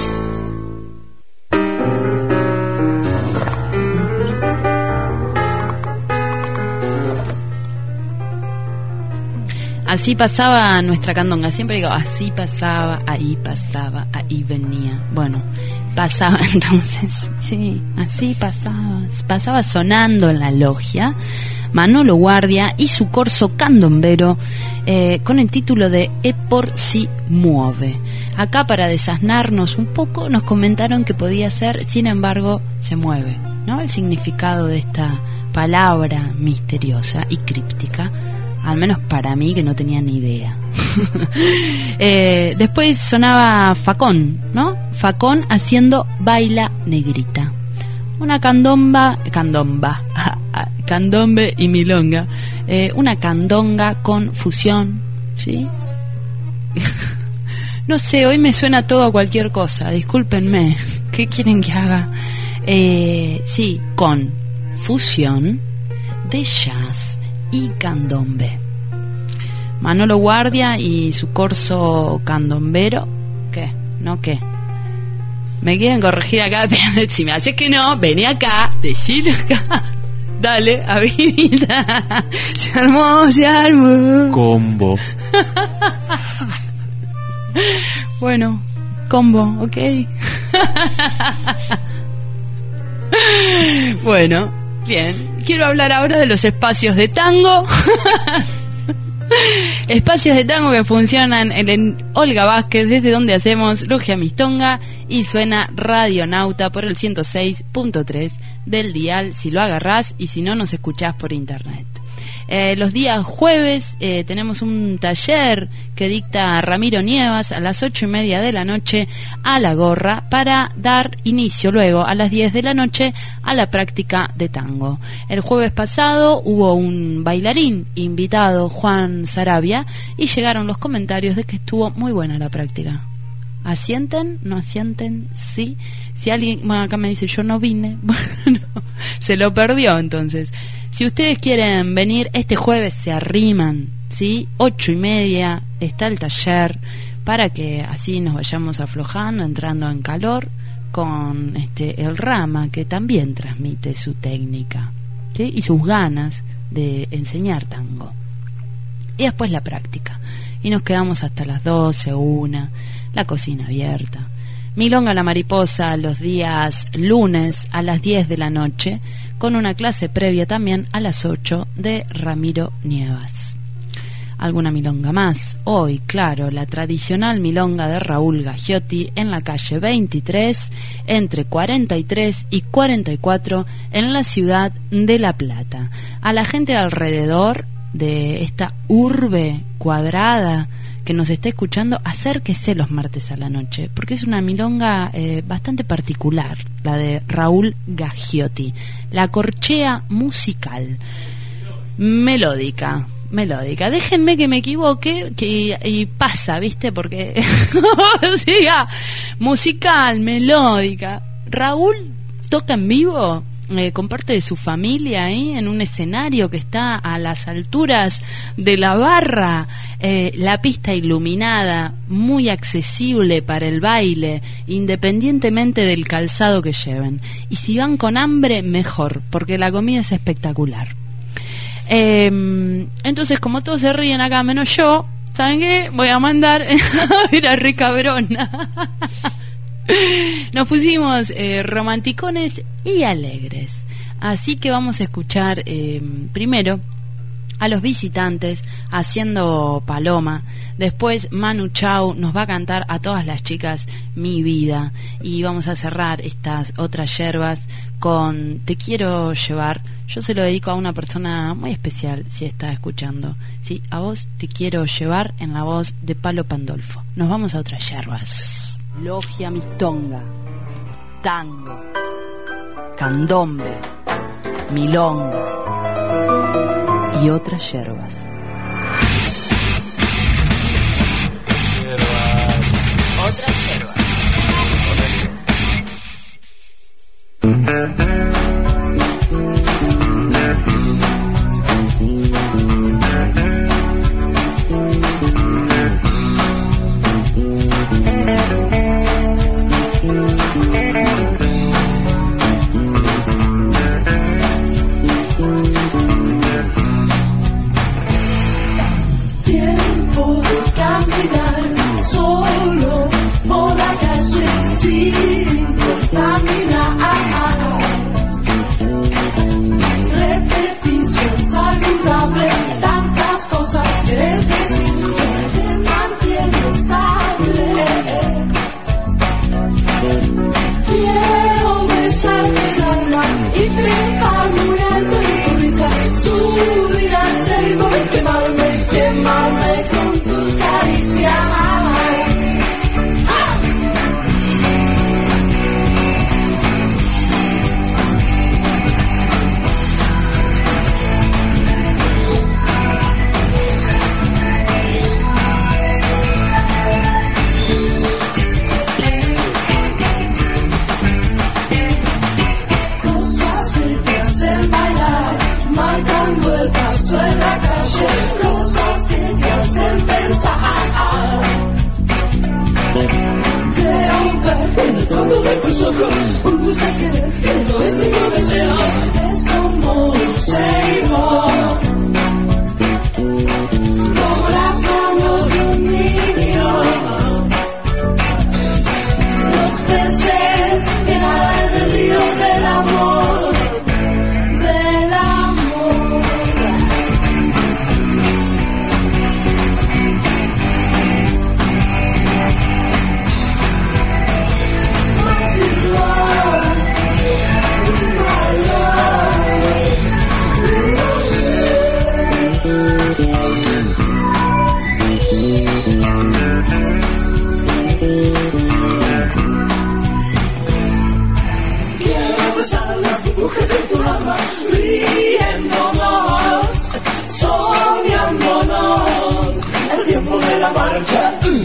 S7: Así pasaba nuestra candonga. Siempre digo, así pasaba, ahí pasaba, ahí venía. Bueno, pasaba entonces, sí, así pasaba. Pasaba sonando en la logia. Manolo Guardia y su corso candombero eh, con el título de E por si muove. Acá, para desasnarnos un poco, nos comentaron que podía ser sin embargo se mueve, ¿no? El significado de esta palabra misteriosa y críptica, al menos para mí, que no tenía ni idea. eh, después sonaba Facón, ¿no? Facón haciendo Baila Negrita, una candomba, candomba, candombe y milonga, eh, una candonga con fusión, ¿sí? No sé, hoy me suena todo a cualquier cosa, discúlpenme, ¿qué quieren que haga? Eh, sí, con fusión de jazz y candombe. Manolo Guardia y su corso candombero, ¿qué? ¿No qué? Me quieren corregir acá, pero si me haces que no, vení acá, decilo acá. Dale, habilita. Se armó, se armó.
S2: Combo.
S7: Bueno, combo, ok. Bueno, bien. Quiero hablar ahora de los espacios de tango. Espacios de tango que funcionan en, en Olga Vázquez, desde donde hacemos Logia Mistonga, y suena Radionauta por el ciento seis punto tres del dial si lo agarrás, y si no, nos escuchás por internet. Eh, los días jueves eh, tenemos un taller que dicta Ramiro Nievas a las ocho y media de la noche a La Gorra, para dar inicio luego a las diez de la noche a la práctica de tango. El jueves pasado hubo un bailarín invitado, Juan Sarabia, y llegaron los comentarios de que estuvo muy buena la práctica. ¿Asienten? ¿No asienten? Sí. Si alguien, bueno, acá me dice yo no vine, bueno, se lo perdió. Entonces, si ustedes quieren venir este jueves, se arriman, ¿sí? Ocho y media está el taller, para que así nos vayamos aflojando, entrando en calor con este el Rama, que también transmite su técnica, ¿sí? Y sus ganas de enseñar tango. Y después la práctica. Y nos quedamos hasta las doce, una, la cocina abierta. Milonga la Mariposa los días lunes a las diez de la noche, con una clase previa también a las ocho de Ramiro Nievas. Alguna milonga más. Hoy, claro, la tradicional milonga de Raúl Gaggiotti en la calle veintitrés, entre cuarenta y tres y cuarenta y cuatro, en la ciudad de La Plata. A la gente alrededor de esta urbe cuadrada que nos está escuchando, acérquese los martes a la noche, porque es una milonga eh, bastante particular, la de Raúl Gaggiotti, la corchea musical, melódica, melódica. Déjenme que me equivoque, que y pasa, ¿viste? Porque siga, musical, melódica. Raúl toca en vivo. Eh, con parte de su familia ahí en un escenario que está a las alturas de la barra, eh, la pista iluminada, muy accesible para el baile, independientemente del calzado que lleven. Y si van con hambre, mejor, porque la comida es espectacular. Eh, entonces, como todos se ríen acá menos yo, ¿saben qué? Voy a mandar a ver a Ricabrona. Nos pusimos eh, romanticones y alegres. Así que vamos a escuchar eh, primero a los Visitantes haciendo Paloma. Después Manu Chao nos va a cantar a todas las chicas Mi Vida. Y vamos a cerrar estas otras yerbas con Te Quiero Llevar. Yo se lo dedico a una persona muy especial, si está escuchando. Sí, a vos Te Quiero Llevar, en la voz de Palo Pandolfo. Nos vamos a otras yerbas. Logia Mistonga, tango, candombe, milonga y otras yerbas. Otras yerbas.
S5: gusta querer, que no es ningún deseo, es como un ceibo, como las manos de un niño. Los peces que nadan en el río del amor, del amor. Quiero besar las burbujas de tu alma, riéndonos, soñándonos, el tiempo de la marcha.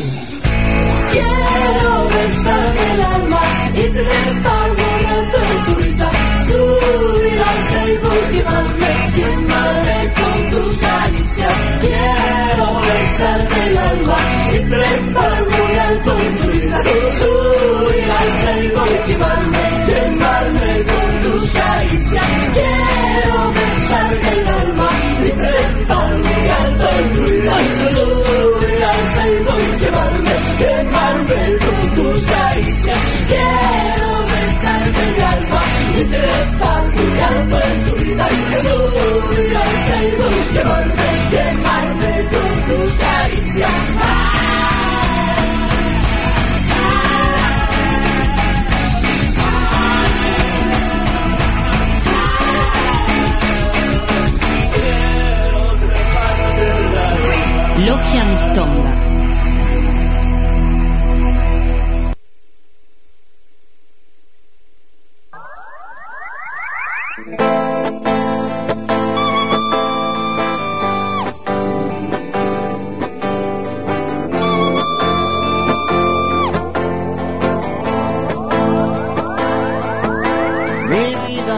S5: Quiero besarte el alma y treparme alto en tu risa, subir al ceibo y quemarme, quemarme con tus caricias. Quiero besarte el alma y treparme alto en tu risa, subir al ceibo y quemarme, quemarme con tus caricias. Quiero besarte el alma y treparme alto en tu risa, subir al ceibo y quemarme, quemarme con tus caricias. Quiero besarte el alma y treparme alto en tu risa, subir al ceibo y quemarme, quemarme con tus caricias.
S7: Logia Mistonga.
S6: Mi vida,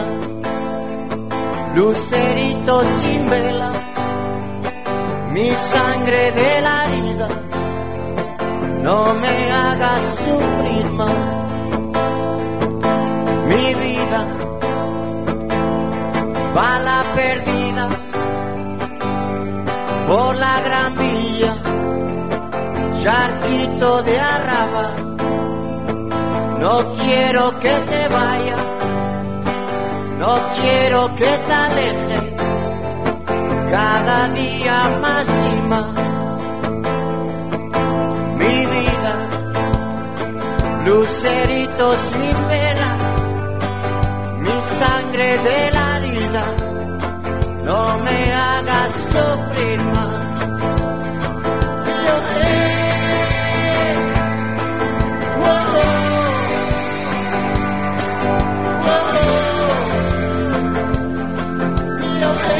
S6: lucerito sin vela, mi sangre de la herida, no me hagas sufrir más. Mi vida, bala perdida por la gran vía, charquito de arraba, no quiero que te vayas, no quiero que te alejes, cada día más y más. Mi vida, lucerito sin vela, mi sangre de la herida, no me hagas sufrir más. Yo sé, oh, oh, oh, yo sé.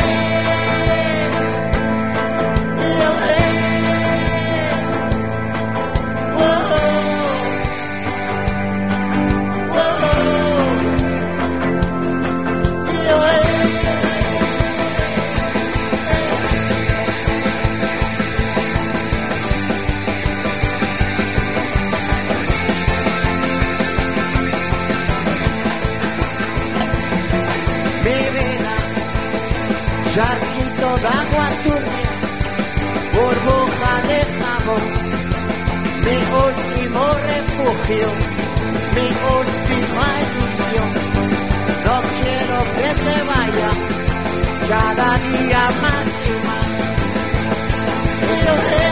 S6: Charquito de agua turbia, burbuja de jabón, mi último refugio, mi última ilusión. No quiero que te vayas, cada día más y más. Y lo sé.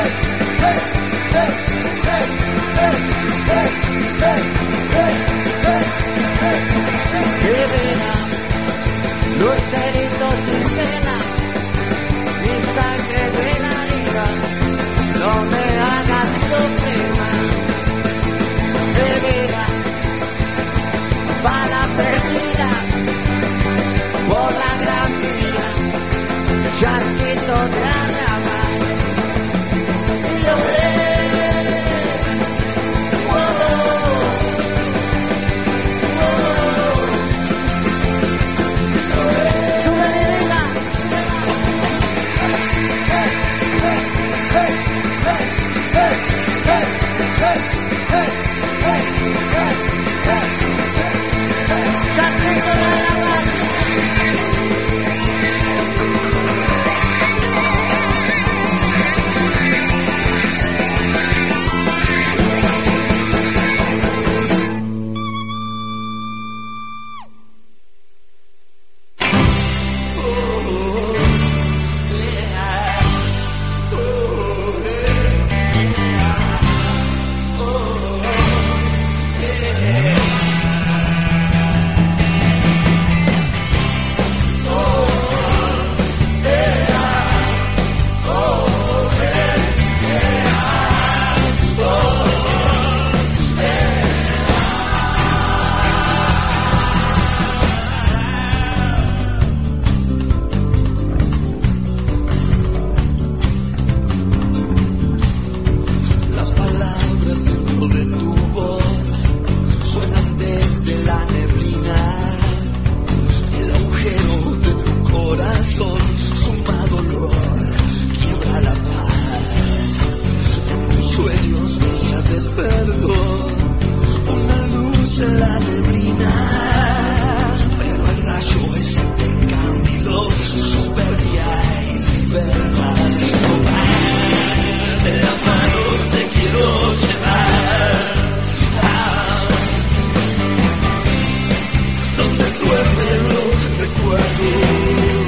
S6: Hey, hey, hey, hey, hey, hey.
S5: adivina, pero el rayo ese te encandiló, soberbia y libertad. De la mano te quiero llevar, ah, donde duermen los recuerdos.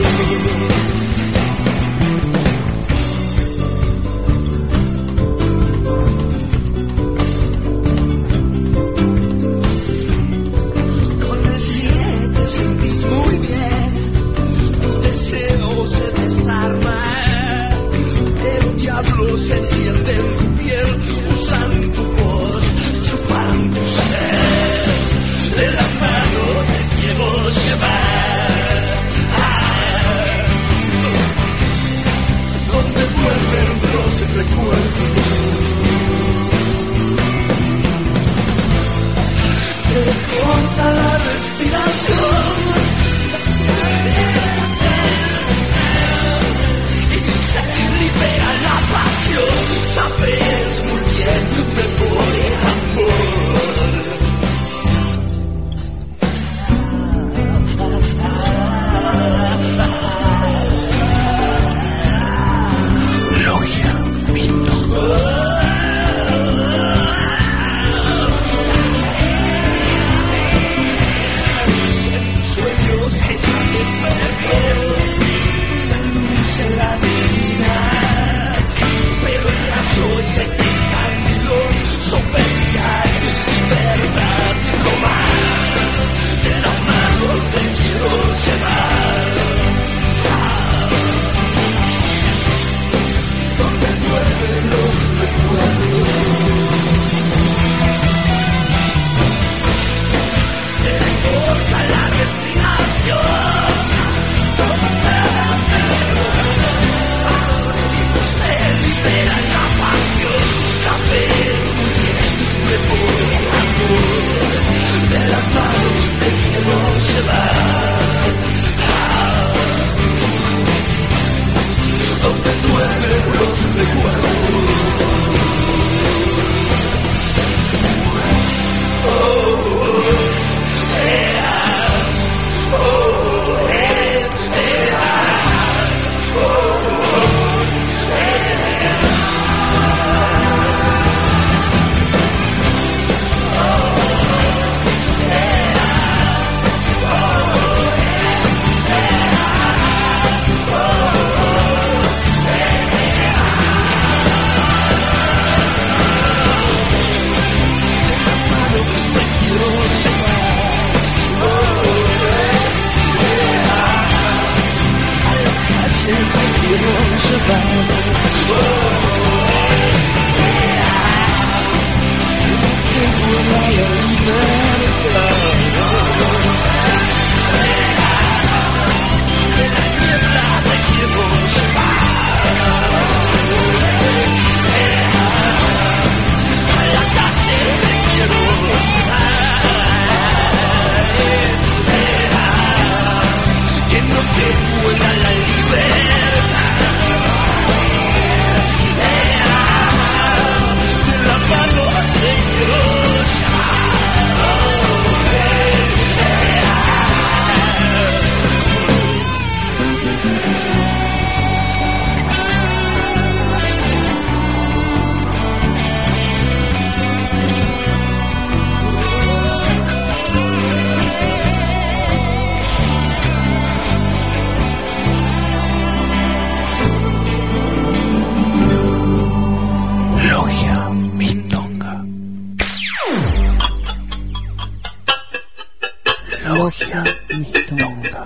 S5: Muy bien, tu deseo se desarma, el diablo se enciende en tu piel, usan tu voz, chupan tu ser, de la mano te quiero llevar, ah, donde duermen los recuerdos, te corta la respiración. Sabes muy bien, me pone amor. Logia, visto. En tus sueños ella despertó, la luz en la vida. Pero el rayo ese te encandiló, soberbia y libertad. No más, de la mano te quiero llevar, ah, donde duermen los recuerdos. Te corta la respiración. Sabes muy bien, me pone amor, de la mano te quiero llevar, ah, donde duermen los recuerdos. Oh, oh, ea, oh, ea, ea, oh,
S7: Logia Mistonga.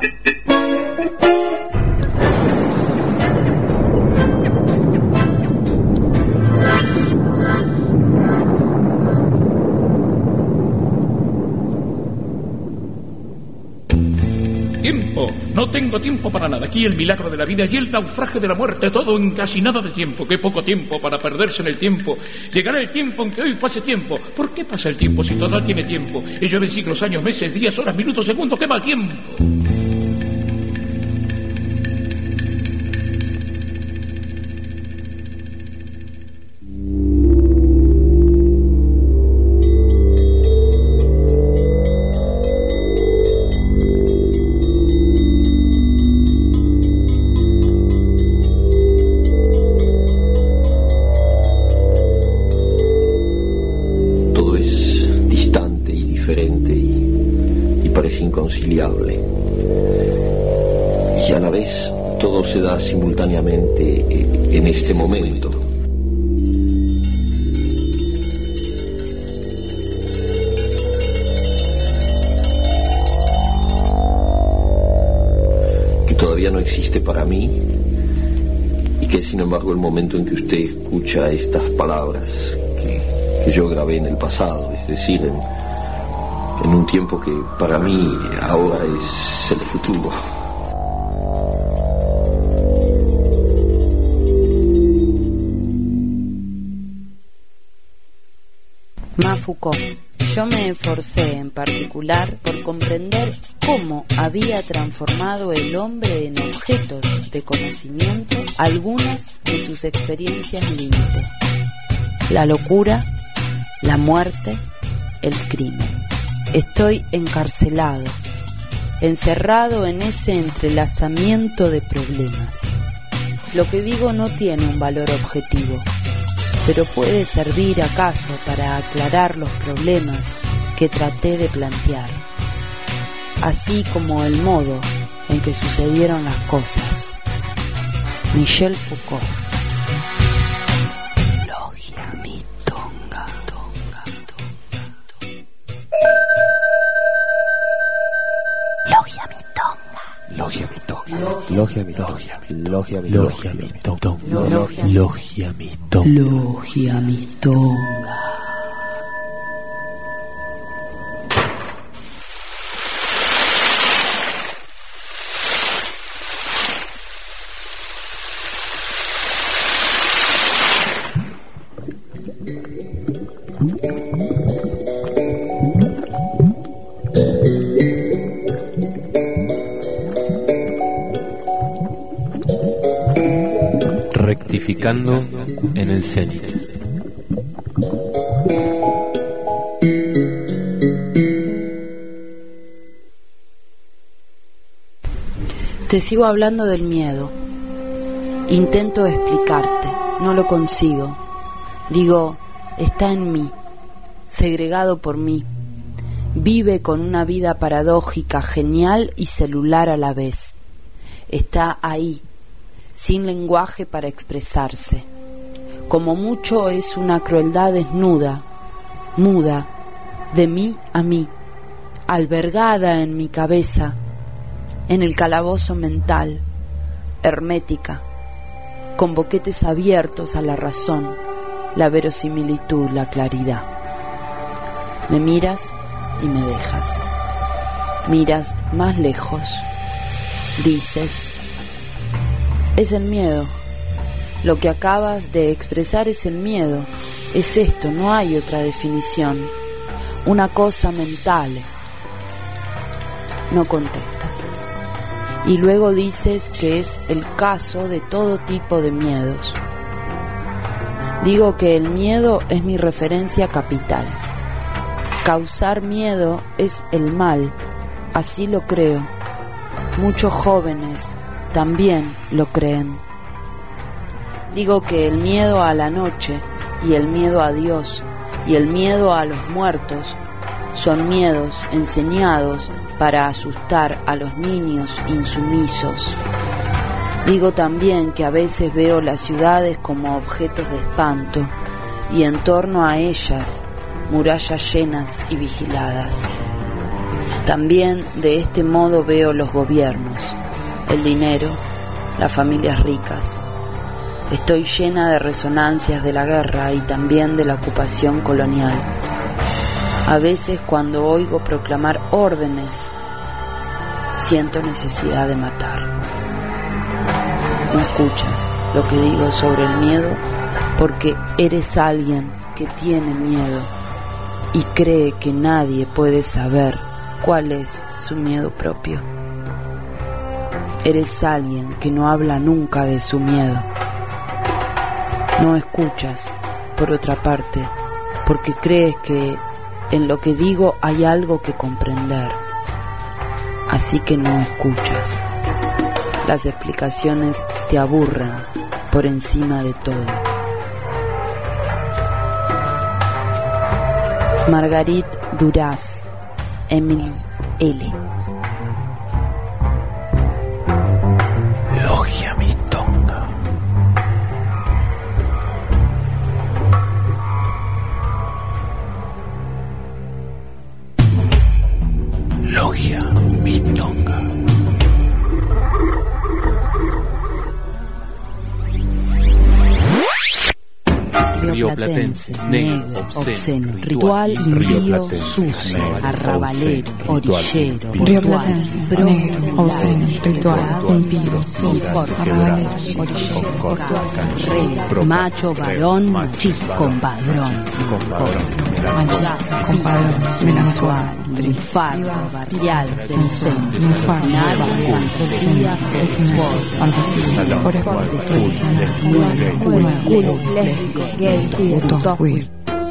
S8: Tiempo, no tengo tiempo para nada. Aquí el milagro de la vida y el naufragio de la muerte, todo en casi nada de tiempo. Qué poco tiempo para perderse en el tiempo. Llegará el tiempo en que hoy fue hace tiempo. ¿Por qué pasa el tiempo si todo tiene tiempo? Y llueven siglos, años, meses, días, horas, minutos, segundos. ¡Qué mal tiempo!
S9: parece inconciliable. Y a la vez todo se da simultáneamente en este momento. Que todavía no existe para mí y que es sin embargo el momento en que usted escucha estas palabras que, que yo grabé en el pasado, es decir, en, en un tiempo que para mí ahora es el futuro.
S7: Ma Foucault. Yo me esforcé en particular por comprender cómo había transformado el hombre en objetos de conocimiento algunas de sus experiencias límite: la locura, la muerte, el crimen. Estoy encarcelado, encerrado en ese entrelazamiento de problemas. Lo que digo no tiene un valor objetivo, pero puede servir acaso para aclarar los problemas que traté de plantear, así como el modo en que sucedieron las cosas. Michel Foucault. Logia mi tonga, tonga, tonga, tonga. Logia mi tonga.
S3: Logia mi tonga. Logia mi tonga. Logia mi
S2: Logia mi tonga. Logia mi tonga.
S7: Logia mi tonga.
S2: Rectificando en el cenit.
S7: Te sigo hablando del miedo. Intento explicarte, no lo consigo. Digo, está en mí, segregado por mí. Vive con una vida paradójica, genial y celular a la vez. Está ahí, sin lenguaje para expresarse. Como mucho es una crueldad desnuda, muda, de mí a mí, albergada en mi cabeza, en el calabozo mental, hermética, con boquetes abiertos a la razón, la verosimilitud, la claridad. Me miras y me dejas. Miras más lejos. Dices: es el miedo. Lo que acabas de expresar es el miedo. Es esto, no hay otra definición. Una cosa mental. No contestas. Y luego dices que es el caso de todo tipo de miedos. Digo que el miedo es mi referencia capital. Causar miedo es el mal, así lo creo. Muchos jóvenes también lo creen. Digo que el miedo a la noche y el miedo a Dios y el miedo a los muertos son miedos enseñados para asustar a los niños insumisos. Digo también que a veces veo las ciudades como objetos de espanto y en torno a ellas murallas llenas y vigiladas. También de este modo veo los gobiernos, el dinero, las familias ricas. Estoy llena de resonancias de la guerra y también de la ocupación colonial. A veces cuando oigo proclamar órdenes, siento necesidad de matar. No escuchas lo que digo sobre el miedo porque eres alguien que tiene miedo y cree que nadie puede saber cuál es su miedo propio. Eres alguien que no habla nunca de su miedo. No escuchas, por otra parte, porque crees que en lo que digo hay algo que comprender. Así que no escuchas. Las explicaciones te aburren por encima de todo. Marguerite Duras, Emily L.
S2: Logia Mistonga. Logia Mistonga.
S7: Rioplatense, negro, obsceno, ritual, impío, sucio, arrabalero, orillero,
S10: Rioplatense, negro, obsceno, ritual, impío, sucio, arrabalero, orillero,
S7: portuario, rey, macho, varón, machista, compadrón,
S10: machista, compadrón, mensual,
S7: trifardo, barrial, sensual,
S10: mufardo,
S7: fantasía,
S10: vecinal, fantasía, forestal, tradicional, nuevo, culo, lésbico, gay, puto, queer.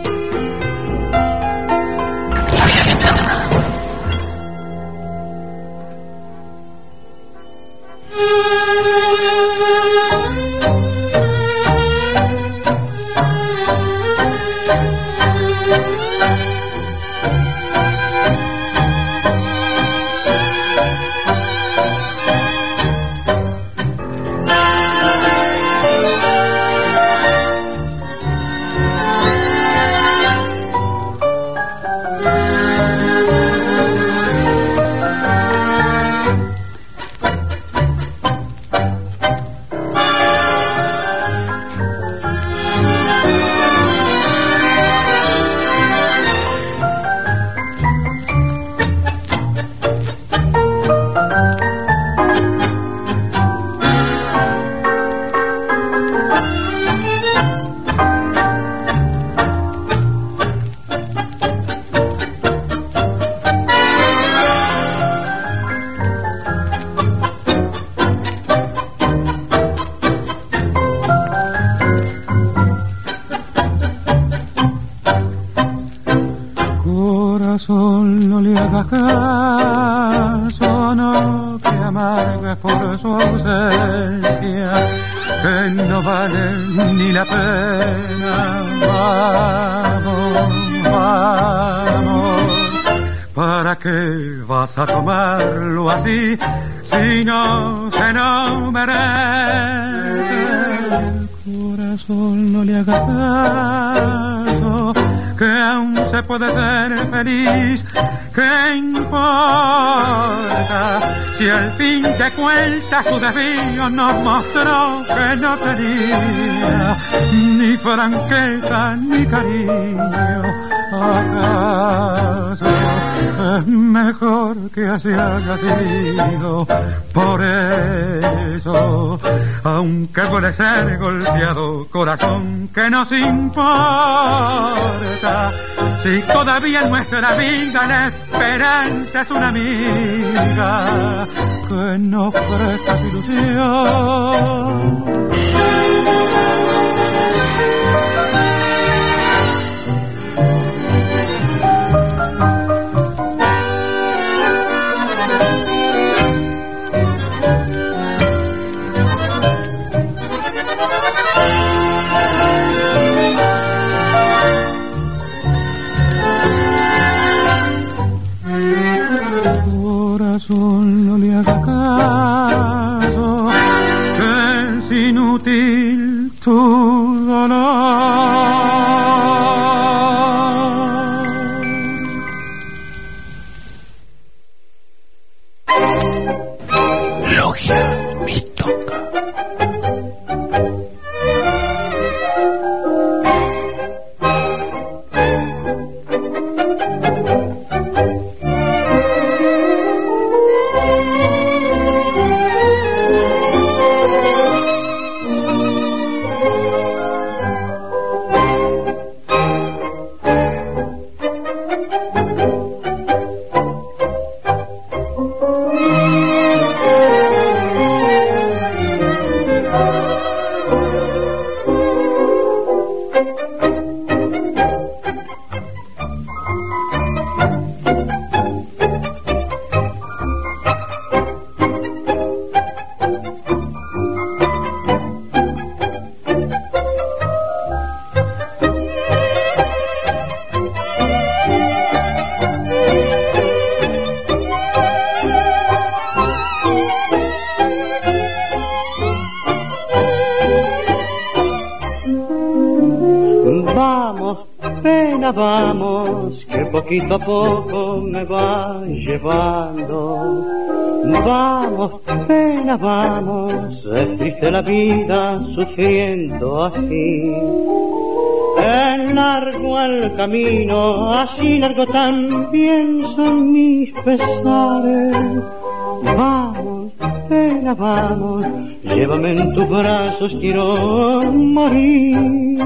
S14: A tomarlo así, si no se no merece. El corazón no le haga caso, que aún se puede ser feliz. ¿Qué importa si al fin de cuentas su desvío nos mostró que no tenía ni franqueza ni cariño? ¿Acaso es mejor que así haya sido? Por eso, aunque puede ser golpeado, corazón, que nos importa si todavía en nuestra vida la esperanza es una amiga que nos presta su ilusión? No le haga caso, que es inútil tu dolor.
S2: Logia Mistonga.
S11: poquito a poco me va llevando. Vamos, pena, vamos, es triste la vida sufriendo así. Es largo el camino, así largo también son mis pesares. Vamos, pena, vamos, llévame en tus brazos, quiero morir.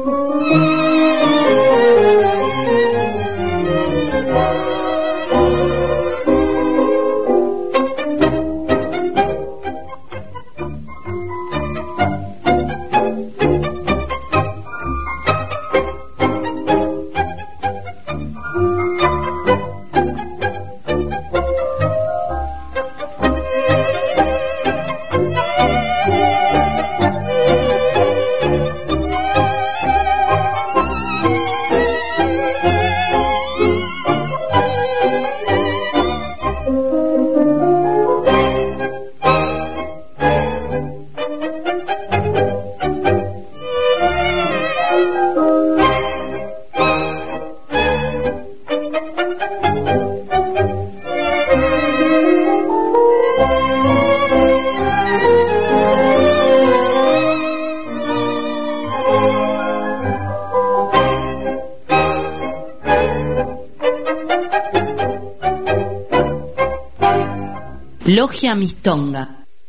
S7: Logia Mistonga.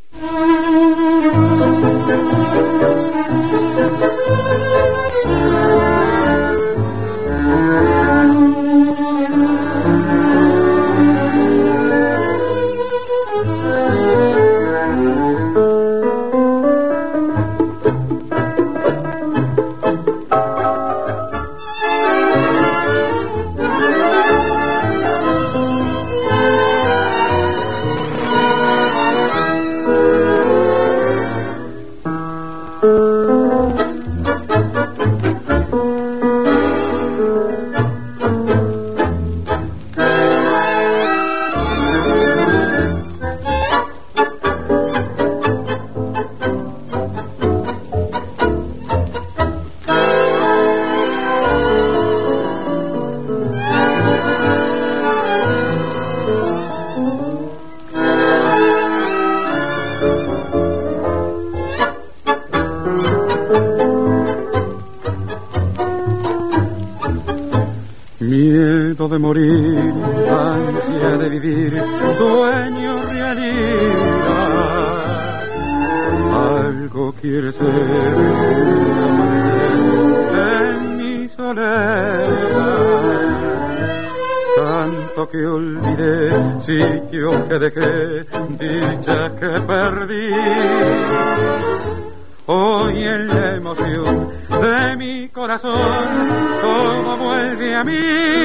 S14: Miedo de morir, ansia de vivir, sueño realidad. Algo quiere ser un amanecer en mi soledad. Tanto que olvidé, sitio que dejé, dicha que perdí. Hoy en la emoción de mi corazón todo vuelve a mí.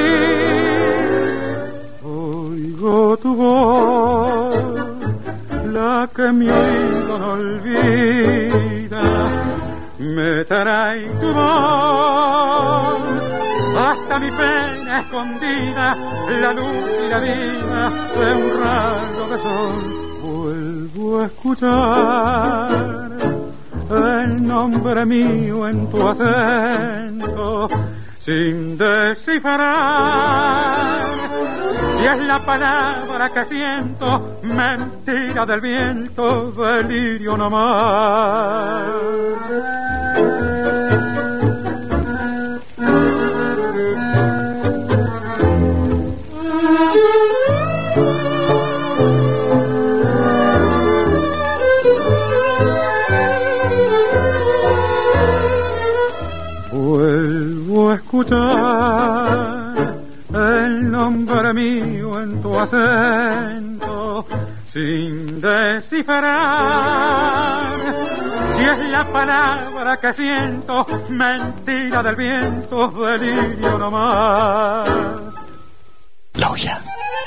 S14: Oigo tu voz, la que mi oído no olvida. Me trae tu voz hasta mi pena escondida, la luz y la vida de un rayo de sol. Vuelvo a escuchar el nombre mío en tu acento, sin descifrar si es la palabra que siento, mentira del viento, delirio nomás. Vuelvo a escuchar el nombre mío en tu acento, sin descifrar si es la palabra que siento, mentira del viento, delirio nomás.
S2: Logia.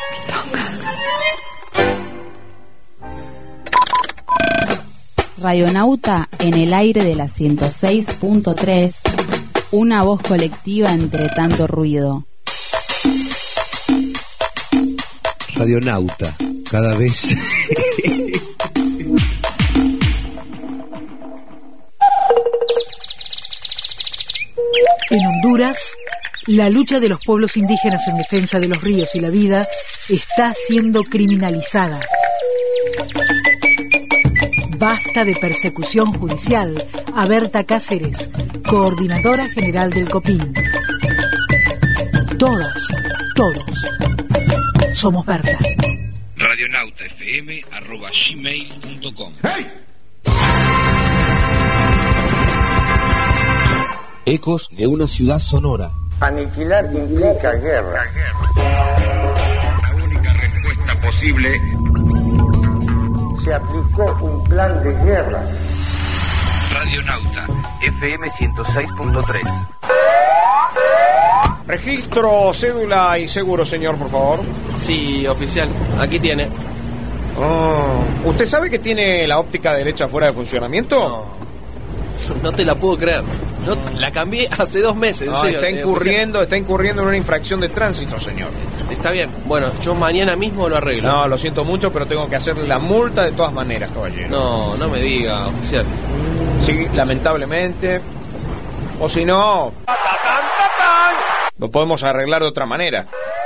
S7: Radionauta en el aire de la ciento seis punto tres. Una voz colectiva entre tanto ruido.
S13: Radionauta, cada vez.
S4: En Honduras, La lucha de los pueblos indígenas en defensa de los ríos y la vida está siendo criminalizada. Basta de persecución judicial. A Berta Cáceres, coordinadora general del COPIN. Todas, todos, somos Berta.
S15: radionautafm arroba gmail punto com.
S2: ¡Hey!
S3: Ecos de una ciudad sonora.
S6: Aniquilar implica guerra.
S15: La única respuesta posible.
S6: Se aplicó un plan de guerra.
S15: Radionauta F M ciento seis punto tres.
S18: Registro, cédula y seguro, señor, por favor.
S19: Sí, oficial, aquí tiene.
S18: Oh, ¿usted sabe que tiene la óptica derecha fuera de funcionamiento?
S19: No, no te la puedo creer. No, la cambié hace dos meses, en
S18: no,
S19: serio.
S18: Está
S19: eh,
S18: incurriendo,
S19: oficial.
S18: está incurriendo en una infracción de tránsito, señor.
S19: Está bien, bueno, yo mañana mismo lo arreglo.
S18: No, lo siento mucho, pero tengo que hacerle la multa de todas maneras, caballero.
S19: No, no me diga, oficial.
S18: Sí, lamentablemente. O si no, lo podemos arreglar de otra manera.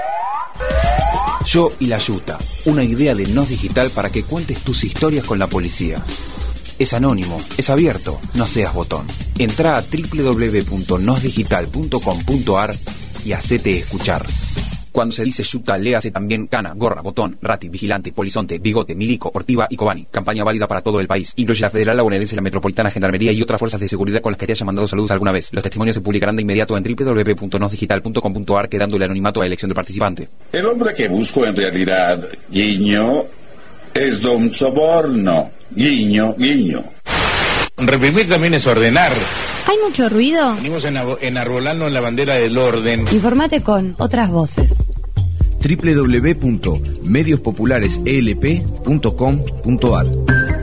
S22: Yo y la Yuta, una idea de Nos Digital para que cuentes tus historias con la policía. Es anónimo, es abierto, no seas botón. Entrá a doble u doble u doble u punto nos digital punto com punto a r y hacete escuchar. Cuando se dice Yuta, léase también cana, gorra, botón, rati, vigilante, polizonte, bigote, milico, ortiva y cobani. Campaña válida para todo el país. Incluye la Federal, la bonaerense, la Metropolitana, Gendarmería y otras fuerzas de seguridad con las que te haya mandado saludos alguna vez. Los testimonios se publicarán de inmediato en doble u doble u doble u punto nos digital punto com punto a r, quedándole anonimato a elección del participante.
S23: El hombre que busco en realidad, guiño, es don soborno. Guiño, guiño.
S2: Reprimir también es ordenar.
S10: ¿Hay mucho ruido?
S2: Venimos enarbolando en la bandera del orden.
S10: Infórmate con otras voces.
S13: doble u doble u doble u punto medios populares e l p punto com punto a r.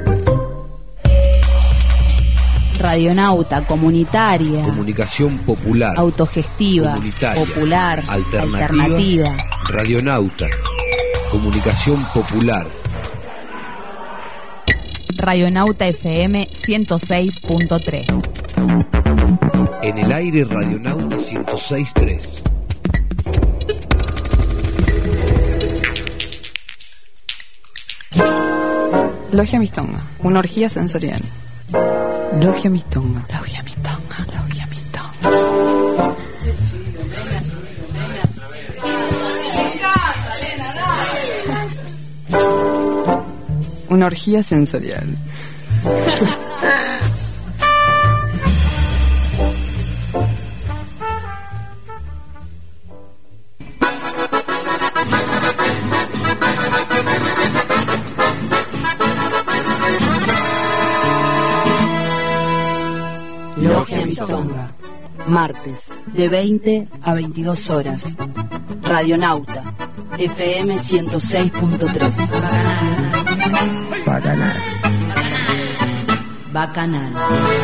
S7: Radionauta, comunitaria,
S13: Comunicación popular,
S7: autogestiva,
S13: comunitaria,
S7: popular,
S13: alternativa,
S7: alternativa.
S13: Radionauta, comunicación popular.
S10: Radionauta F M ciento seis punto tres.
S13: En el aire, Radionauta ciento seis punto tres.
S10: Logia Mistonga, una orgía sensorial. Logia Mistonga, Logia Mistonga, Logia Mistonga. Una orgía sensorial.
S7: Logia Mistonga. Martes, de veinte a veintidós horas. Radionauta, F M ciento seis punto tres.
S3: Bacanal.
S7: Bacanal.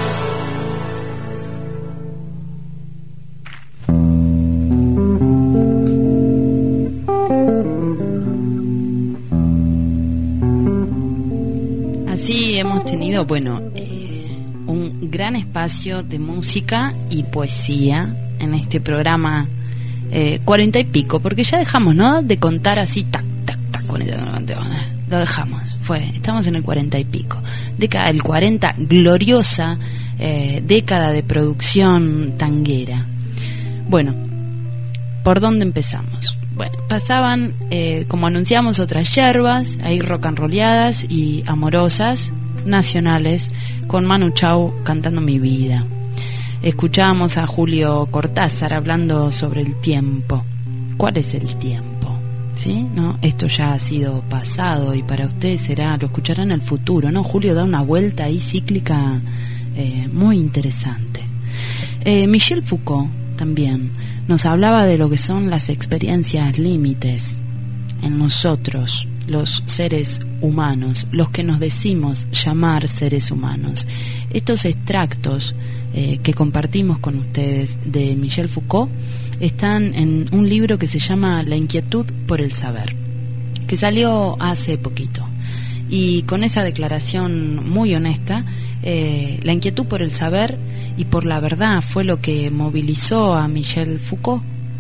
S7: Así hemos tenido, bueno, eh, un gran espacio de música y poesía en este programa eh, cuarenta y pico, porque ya dejamos, ¿no?, de contar así, tac, tac, tac, lo dejamos, fue, estamos en el cuarenta y pico, década del cuarenta, gloriosa eh, década de producción tanguera. Bueno, ¿por dónde empezamos? Bueno, pasaban, eh, como anunciamos, otras yerbas, ahí rock and rolleadas y amorosas, nacionales, con Manu Chao cantando Mi Vida. Escuchábamos a Julio Cortázar hablando sobre el tiempo. ¿Cuál es el tiempo? ¿Sí? ¿No? Esto ya ha sido pasado y para ustedes será, lo escucharán en el futuro, ¿no? Julio da una vuelta ahí cíclica eh, muy interesante. Eh, Michel Foucault también nos hablaba de lo que son las experiencias límites en nosotros, los seres humanos, los que nos decimos llamar seres humanos. Estos extractos eh, que compartimos con ustedes de Michel Foucault están en un libro que se llama La inquietud por el saber, que salió hace poquito. Y con esa declaración muy honesta, eh, la inquietud por el saber y por la verdad fue lo que movilizó a Michel Foucault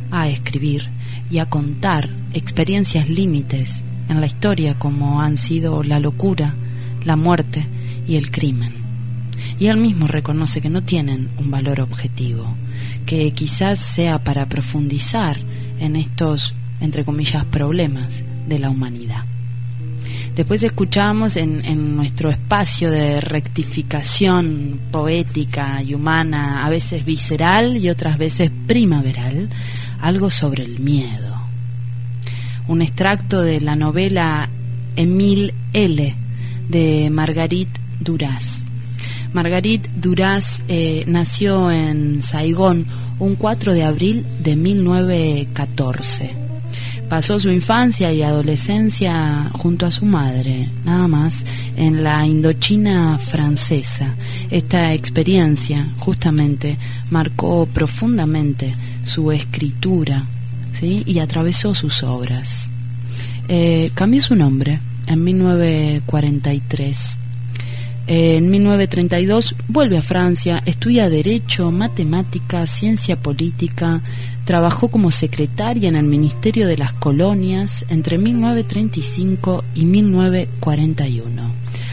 S7: a escribir y a contar experiencias límites en la historia como han sido la locura, la muerte y el crimen. Y él mismo reconoce que no tienen un valor objetivo, que quizás sea para profundizar en estos, entre comillas, problemas de la humanidad. Después escuchamos en, en nuestro espacio de rectificación poética y humana, a veces visceral y otras veces primaveral, algo sobre el miedo. Un extracto de la novela Émile L. de Marguerite Duras. Marguerite Duras eh, nació en Saigón un cuatro de abril de mil novecientos catorce. Pasó su infancia y adolescencia junto a su madre, nada más, en la Indochina francesa. Esta experiencia justamente marcó profundamente su escritura, ¿sí? Y atravesó sus obras. Eh, cambió su nombre en mil novecientos cuarenta y tres. En mil novecientos treinta y dos vuelve a Francia, estudia Derecho, Matemáticas, Ciencia Política, trabajó como secretaria en el Ministerio de las Colonias entre mil novecientos treinta y cinco y mil novecientos cuarenta y uno.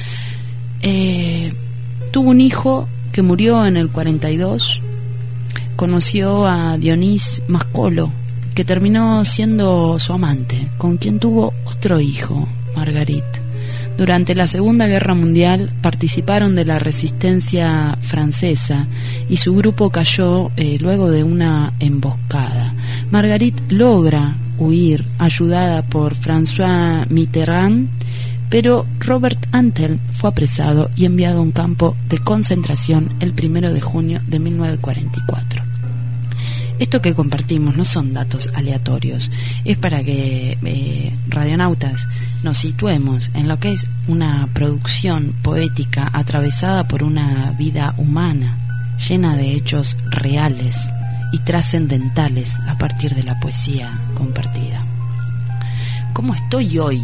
S7: Eh, tuvo un hijo que murió en el cuarenta y dos, conoció a Dionís Mascolo, que terminó siendo su amante, con quien tuvo otro hijo, Marguerite. Durante la Segunda Guerra Mundial participaron de la resistencia francesa y su grupo cayó eh, luego de una emboscada. Marguerite logra huir ayudada por François Mitterrand, pero Robert Antel fue apresado y enviado a un campo de concentración el primero de junio de mil novecientos cuarenta y cuatro. Esto que compartimos no son datos aleatorios, es para que eh, radionautas nos situemos en lo que es una producción poética atravesada por una vida humana, llena de hechos reales y trascendentales a partir de la poesía compartida. ¿Cómo estoy hoy?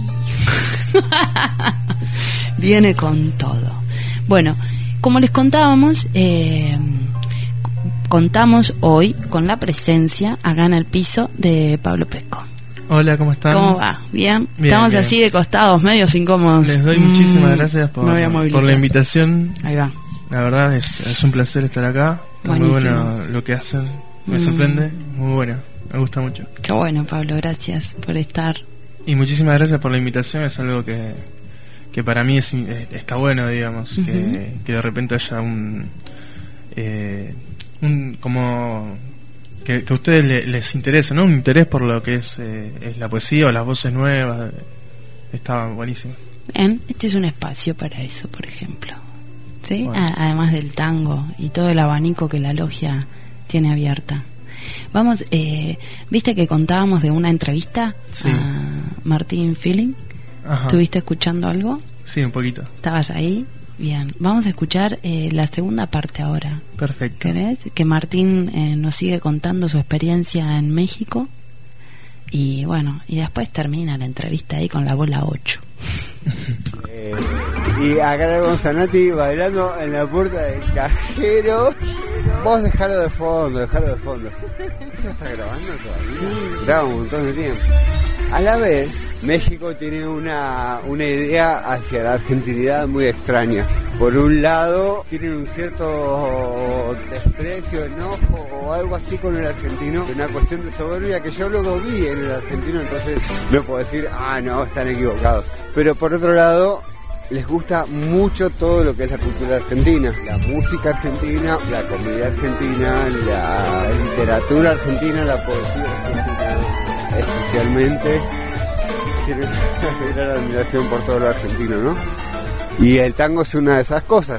S7: Viene con todo. Bueno, como les contábamos, eh, contamos hoy con la presencia acá en el piso de Pablo Pesco.
S1: Hola, ¿cómo están?
S7: ¿Cómo va? ¿Bien?
S1: Bien,
S7: Estamos
S1: bien.
S7: así de costados, medios incómodos.
S1: Les doy
S7: Mm,
S1: muchísimas gracias por,
S7: me voy a movilizar.
S1: por la invitación.
S7: Ahí va.
S1: La verdad es, es un placer estar acá. Está muy
S7: Buenísimo.
S1: bueno lo que hacen. Me
S7: Mm.
S1: sorprende. Muy bueno. Me gusta mucho.
S7: Qué bueno, Pablo, gracias por estar.
S1: Y muchísimas gracias por la invitación. Es algo que, que para mí es, es- está bueno, digamos.
S7: Ujú.
S1: que, que de repente haya un... Eh, un como... Que, que a ustedes le- les interese, ¿no? Un interés por lo que es, eh, es la poesía o las voces nuevas. Está buenísimo.
S7: Bien, este es un espacio para eso, por ejemplo. ¿Sí?
S1: Bueno.
S7: A- además del tango y todo el abanico que la logia tiene abierta. Vamos, eh, ¿viste que contábamos de una entrevista
S1: Sí.
S7: a Martín Feeling?
S1: Ajá.
S7: ¿Estuviste escuchando algo?
S1: Sí, un poquito.
S7: ¿Estabas ahí? Bien, vamos a escuchar eh, la segunda parte ahora.
S1: Perfecto.
S7: ¿Querés? Que Martín eh, nos sigue contando su experiencia en México. Y bueno, y después termina la entrevista ahí con la bola ocho.
S12: Eh, y acá tenemos a Nati bailando en la puerta del cajero. Vos dejalo de fondo, dejalo de fondo. ¿Eso está grabando todavía?
S7: Sí,
S12: Graba un montón de tiempo. A la vez, México tiene una, una idea hacia la argentinidad muy extraña. Por un lado, tienen un cierto desprecio, enojo o algo así con el argentino, una cuestión de soberbia que yo luego vi en el argentino, entonces no puedo decir, ah, no, están equivocados. Pero por otro lado, les gusta mucho todo lo que es la cultura argentina, la música argentina, la comida argentina, la literatura argentina, la poesía argentina, especialmente. Tienen una gran admiración por todo lo argentino, ¿no? Y el tango es una de esas cosas.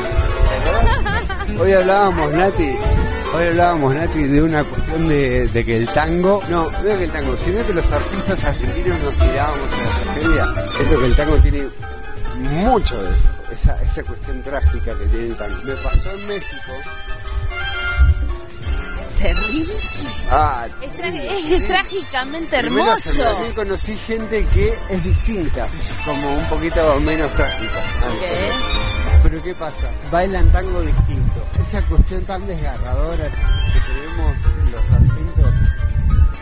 S12: Hoy hablábamos, Nati, hoy hablábamos, Nati, de una cuestión de, de que el tango, no, no es que el tango, sino que los artistas argentinos nos tirábamos a la tragedia. Esto que el tango tiene mucho de eso, esa, esa cuestión trágica que tiene el tango. Me pasó en México.
S16: Terrible.
S12: Ah,
S16: Es, tra- es trágicamente
S12: primero,
S16: hermoso.
S12: en Brasil conocí gente que es distinta, es como un poquito menos trágica. Pero ¿qué pasa? Bailan tango distinto. Esa cuestión tan desgarradora que tenemos los argentos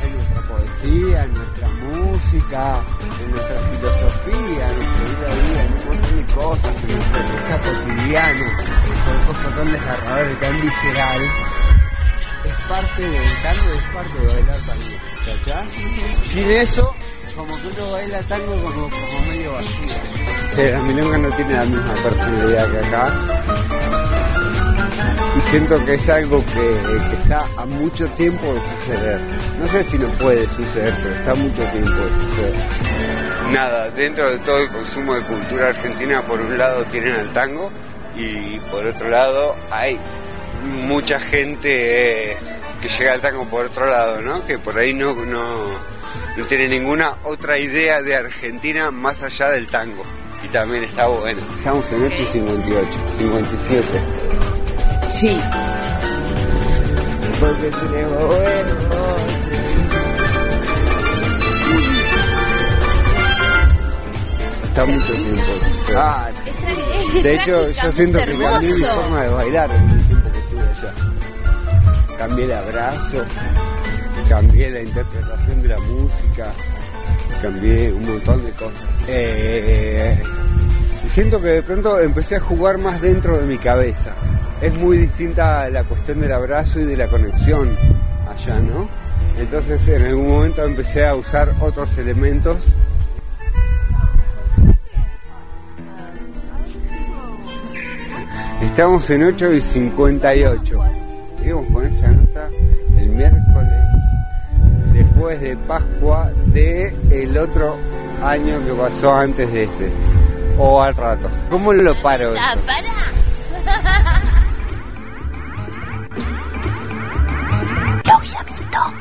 S12: poesía, en nuestra música, en nuestra filosofía, en nuestro día a día, en un montón de cosas, en nuestra vida cotidiana, con cosas tan desgarradoras y tan visceral. Es parte del tango, es parte de bailar tango, ¿cachá? Sin eso, como que uno baila tango como, como medio vacío. Sí, la milonga no tiene la misma personalidad que acá. Y siento que es algo que, que está a mucho tiempo de suceder. No sé si no puede suceder, pero está a mucho tiempo de suceder. Nada, dentro de todo el consumo de cultura argentina, por un lado tienen al tango y por otro lado hay mucha gente eh, que llega al tango por otro lado, ¿no? Que por ahí no, no, no tiene ninguna otra idea de Argentina más allá del tango. Y también está bueno. Estamos en ocho cincuenta y ocho, cincuenta y siete.
S7: Sí.
S12: Porque tenemos bueno. Está mucho tiempo. Ah, de hecho, yo siento que cambié mi forma de bailar en el tiempo que estuve allá. Cambié el abrazo, cambié la interpretación de la música, cambié un montón de cosas. Eh, siento que de pronto empecé a jugar más dentro de mi cabeza. Es muy distinta la cuestión del abrazo y de la conexión allá, ¿no? Entonces en algún momento empecé a usar otros elementos. Estamos en ocho y cincuenta y ocho. Seguimos con esa nota el miércoles, después de Pascua de el otro año que pasó antes de este. O al rato. ¿Cómo lo paro?
S5: Ah, para.
S12: Logia Miltonga.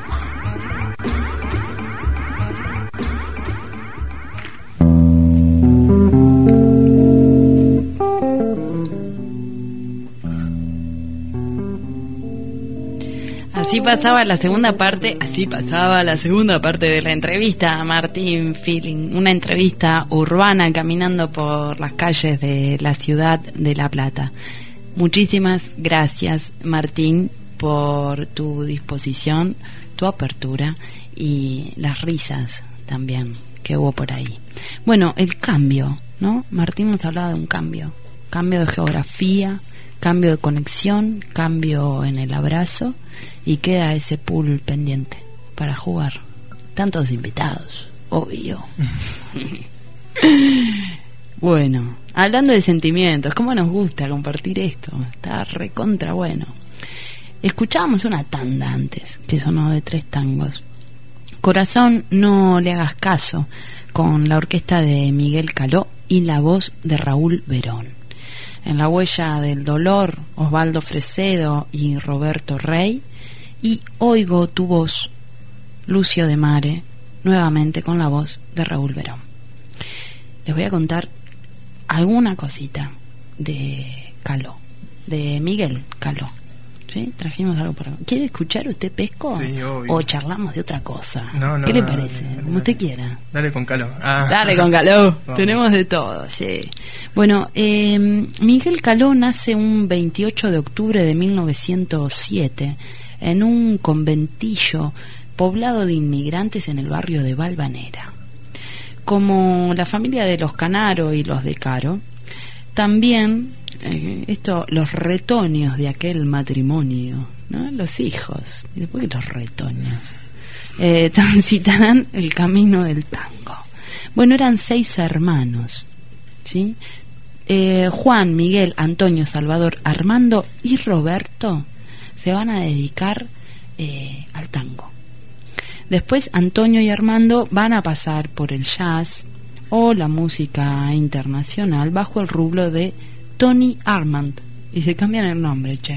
S7: Así pasaba la segunda parte, así pasaba la segunda parte de la entrevista a Martín Feeling, una entrevista urbana caminando por las calles de la ciudad de La Plata. Muchísimas gracias, Martín, por tu disposición, tu apertura y las risas también que hubo por ahí. Bueno, el cambio, ¿no? Martín nos hablaba de un cambio, cambio de geografía, cambio de conexión, cambio en el abrazo, y queda ese pool pendiente para jugar. Tantos invitados, obvio. Bueno, hablando de sentimientos, ¿cómo nos gusta compartir esto? Está recontra bueno. Escuchábamos una tanda antes, que sonó de tres tangos. Corazón, no le hagas caso, con la orquesta de Miguel Caló y la voz de Raúl Verón. En La huella del dolor, Osvaldo Fresedo y Roberto Rey. Y Oigo tu voz, Lucio de Mare, nuevamente con la voz de Raúl Verón. Les voy a contar alguna cosita de Caló, de Miguel Caló. ¿Sí? Trajimos algo para... ¿Quiere escuchar usted, Pesco?
S1: Sí, obvio.
S7: ¿O charlamos de otra cosa?
S1: No, no,
S7: ¿Qué le
S1: no,
S7: parece?
S1: dale,
S7: Como usted quiera.
S1: Dale con Caló. Ah.
S7: Dale con Caló.
S1: Vamos.
S7: Tenemos de todo, sí. Bueno, eh, Miguel Caló nace un veintiocho de octubre de mil novecientos siete en un conventillo poblado de inmigrantes en el barrio de Valvanera. Como la familia de los Canaro y los de Caro, también eh, esto, los retoños de aquel matrimonio, ¿no? Los hijos, y después los retoños, eh, transitarán el camino del tango. Bueno, eran seis hermanos, ¿sí? Eh, Juan, Miguel, Antonio, Salvador, Armando y Roberto se van a dedicar eh, al tango. Después Antonio y Armando van a pasar por el jazz o la música internacional bajo el rublo de Tony Armand, y se cambian el nombre, che.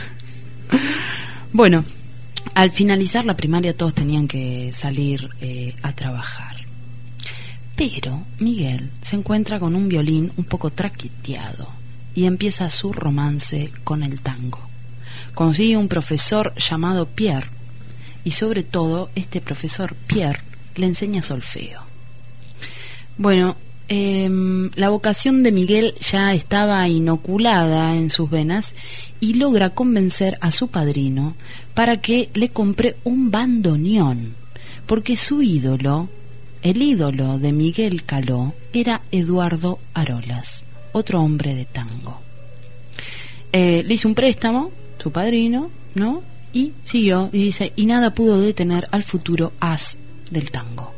S7: Bueno, al finalizar la primaria todos tenían que salir eh, a trabajar. Pero Miguel se encuentra con un violín un poco traqueteado y empieza su romance con el tango. Consigue un profesor llamado Pierre, y sobre todo este profesor Pierre le enseña solfeo. Bueno, eh, la vocación de Miguel ya estaba inoculada en sus venas y logra convencer a su padrino para que le compre un bandoneón, porque su ídolo, el ídolo de Miguel Caló, era Eduardo Arolas, otro hombre de tango. Eh, le hizo un préstamo, su padrino, ¿no? Y siguió, y dice, y nada pudo detener al futuro as del tango.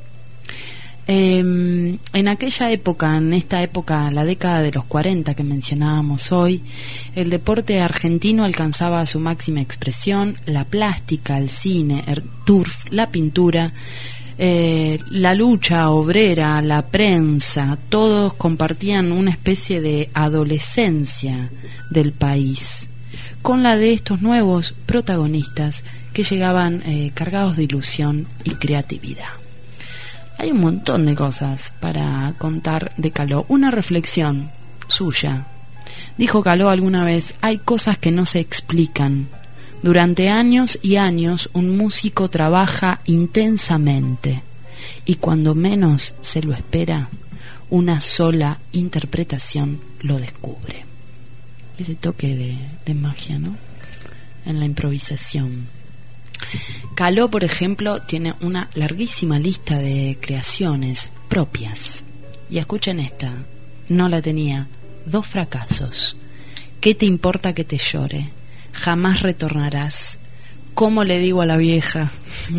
S7: Eh, en aquella época, en esta época, la década de los cuarenta que mencionábamos hoy, el deporte argentino alcanzaba su máxima expresión, la plástica, el cine, el turf, la pintura, eh, la lucha obrera, la prensa, todos compartían una especie de adolescencia del país, con la de estos nuevos protagonistas que llegaban eh, cargados de ilusión y creatividad. Hay un montón de cosas para contar de Caló. Una reflexión suya. Dijo Caló alguna vez, hay cosas que no se explican. Durante años y años un músico trabaja intensamente y cuando menos se lo espera, una sola interpretación lo descubre. Ese toque de, de magia, ¿no? En la improvisación. Caló, por ejemplo, tiene una larguísima lista de creaciones propias. Y escuchen esta, no la tenía. Dos fracasos. ¿Qué te importa que te llore? Jamás retornarás. ¿Cómo le digo a la vieja?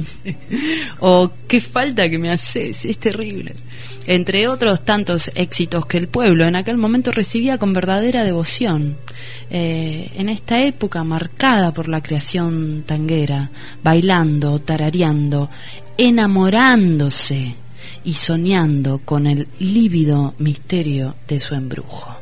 S7: O qué falta que me haces, es terrible. Entre otros tantos éxitos que el pueblo en aquel momento recibía con verdadera devoción. Eh, en esta época marcada por la creación tanguera, bailando, tarareando, enamorándose y soñando con el lívido misterio de su embrujo.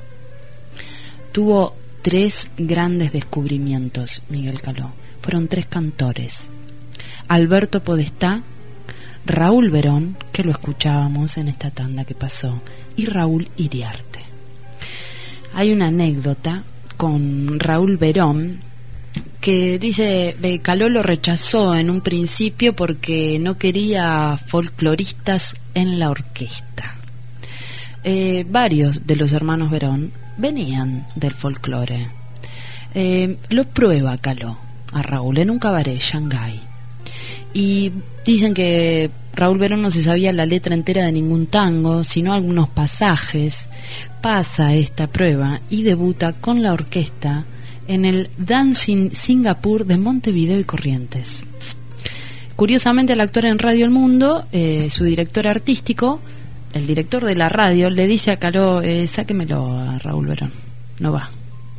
S7: Tuvo tres grandes descubrimientos Miguel Caló. Fueron tres cantores: Alberto Podestá, Raúl Verón, que lo escuchábamos en esta tanda que pasó, y Raúl Iriarte. Hay una anécdota con Raúl Verón que dice, Caló lo rechazó en un principio porque no quería folcloristas en la orquesta. Eh, varios de los hermanos Verón venían del folclore. Eh, lo prueba Caló a Raúl en un cabaret, Shanghái, y dicen que Raúl Verón no se sabía la letra entera de ningún tango, sino algunos pasajes. Pasa esta prueba y debuta con la orquesta en el Dancing Singapur de Montevideo y Corrientes. Curiosamente, al actuar en Radio El Mundo, eh, su director artístico, el director de la radio, le dice a Caló, eh, sáquemelo a Raúl Verón, no va.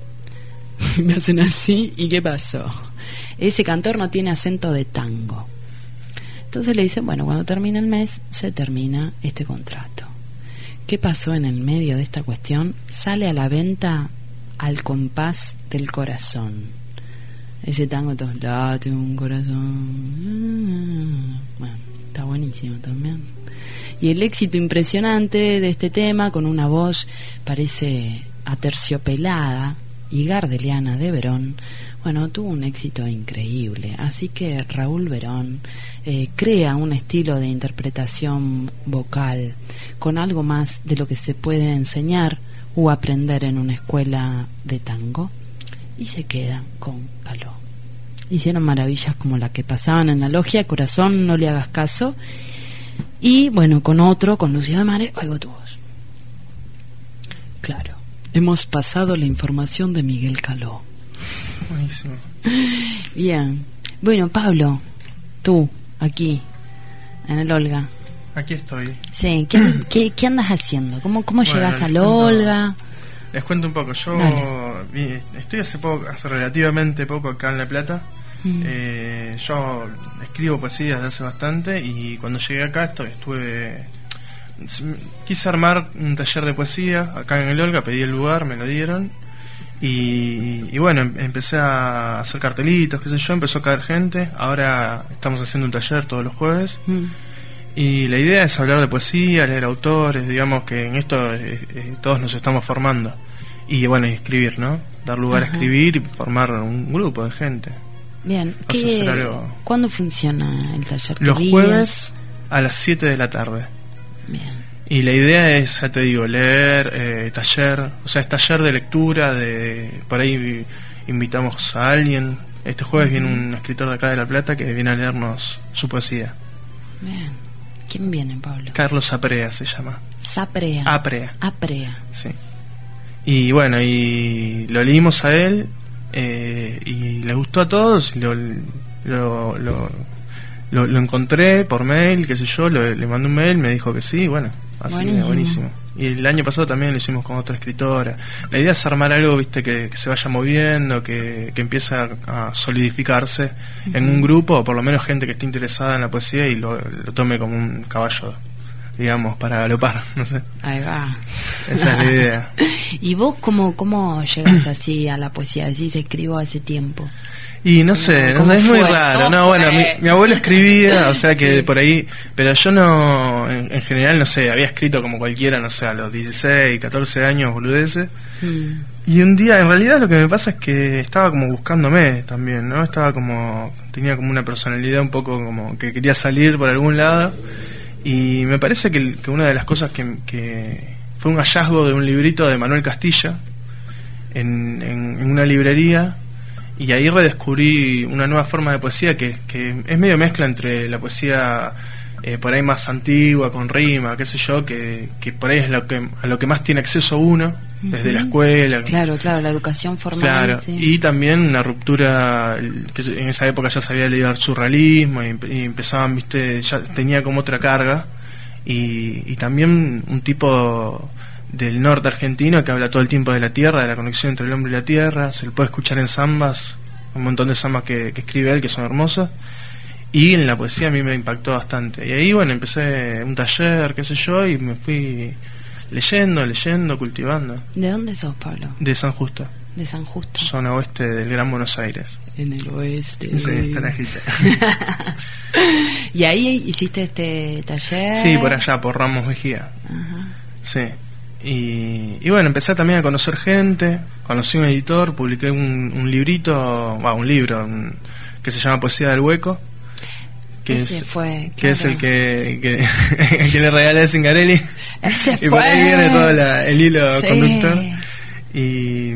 S7: Me hacen así, ¿y qué pasó? Ese cantor no tiene acento de tango. Entonces le dicen, bueno, cuando termine el mes, se termina este contrato. ¿Qué pasó en el medio de esta cuestión? Sale a la venta Al compás del corazón. Ese tango, todos late un corazón. Bueno, está buenísimo también. Y el éxito impresionante de este tema, con una voz, parece aterciopelada y gardeliana de Verón, bueno, tuvo un éxito increíble. Así que Raúl Verón eh, crea un estilo de interpretación vocal con algo más de lo que se puede enseñar o aprender en una escuela de tango, y se queda con Caló. Hicieron maravillas como la que pasaban en la logia, Corazón, no le hagas caso, y bueno, con otro, con Lucía de Mare, oigo tu voz. Claro, hemos pasado la información de Miguel Caló.
S1: Buenísimo.
S7: Bien. Bueno, Pablo, tú, aquí, en el Olga.
S1: Aquí estoy.
S7: Sí, ¿qué, qué, qué andas haciendo? ¿Cómo, cómo
S1: bueno,
S7: llegas al
S1: cuento,
S7: Olga?
S1: Les cuento un poco. Yo vi, estoy hace poco, hace relativamente poco acá en La Plata. Mm. Eh, yo escribo poesía desde hace bastante, y cuando llegué acá esto, estuve quise armar un taller de poesía acá en el Olga, pedí el lugar, me lo dieron. Y, y bueno, empecé a hacer cartelitos, qué sé yo, empezó a caer gente. Ahora estamos haciendo un taller todos los jueves. Mm. Y la idea es hablar de poesía, leer autores, digamos que en esto eh, eh, todos nos estamos formando. Y bueno, y escribir, ¿no? Dar lugar Ajá. a escribir y formar un grupo de gente.
S7: Bien, ¿qué, algo... ¿cuándo funciona el taller?
S1: Los días? Jueves a las siete de la tarde.
S7: Bien.
S1: Y la idea es, ya te digo, leer, eh, taller, o sea, es taller de lectura, de por ahí invitamos a alguien. Este jueves uh-huh. viene un escritor de acá de La Plata que viene a leernos su poesía.
S7: Bien. ¿Quién viene, Pablo?
S1: Carlos Aprea se llama.
S7: Saprea.
S1: Aprea.
S7: Aprea.
S1: Sí. Y bueno, y lo leímos a él eh, y le gustó a todos. Lo, lo, lo, lo, lo encontré por mail, qué sé yo, lo, le mandé un mail, me dijo que sí, bueno, así
S7: buenísimo.
S1: que buenísimo. Y el año pasado también lo hicimos con otra escritora. La idea es armar algo, viste, que, que se vaya moviendo, que, que empiece a, a solidificarse uh-huh. en un grupo, o por lo menos gente que esté interesada en la poesía y lo, lo tome como un caballo, digamos, para galopar, no sé.
S7: Ahí va.
S1: Esa es la idea.
S7: ¿Y vos cómo, cómo llegas así a la poesía? Decís, escribo hace tiempo.
S1: Y no sé, no sé, es muy raro. No, bueno, mi, mi abuelo escribía, o sea que sí. por ahí, pero yo no, en, en general, no sé, había escrito como cualquiera, no sé, a los dieciséis, catorce años, boludeces. Mm. Y un día, en realidad, lo que me pasa es que estaba como buscándome también, ¿no? Estaba como, tenía como una personalidad un poco como que quería salir por algún lado. Y me parece que, que una de las cosas que, que fue un hallazgo de un librito de Manuel Castilla en, en, en una librería. Y ahí redescubrí una nueva forma de poesía que, que es medio mezcla entre la poesía eh, por ahí más antigua, con rima, qué sé yo, que, que por ahí es lo que, a lo que más tiene acceso uno, uh-huh. desde la escuela.
S7: Claro, claro, la educación formal.
S1: Claro,
S7: sí.
S1: Y también una ruptura, que en esa época ya se había leído el surrealismo y, y empezaban, viste, ya tenía como otra carga. Y, y también un tipo del norte argentino que habla todo el tiempo de la tierra, de la conexión entre el hombre y la tierra. Se le puede escuchar en zambas, un montón de zambas que, que escribe él que son hermosas, y en la poesía a mí me impactó bastante. Y ahí bueno, empecé un taller, qué sé yo, y me fui leyendo, leyendo, cultivando.
S7: ¿De dónde sos, Pablo?
S1: De San Justo.
S7: De San Justo.
S1: Zona oeste del Gran Buenos Aires.
S7: En el oeste.
S1: Sí, está la gita.
S7: ¿Y ahí hiciste este taller?
S1: Sí, por allá, por Ramos Mejía.
S7: Ajá.
S1: Sí. Y, y bueno, empecé también a conocer gente, conocí un editor, publiqué un, un librito, bueno, un libro un, que se llama Poesía del Hueco, que
S7: Ese
S1: es
S7: fue,
S1: que
S7: claro.
S1: es el que, que, que le regalé a Zingarelli.
S7: Ese
S1: y
S7: fue.
S1: por ahí viene todo la, el hilo
S7: sí.
S1: conductor. Y,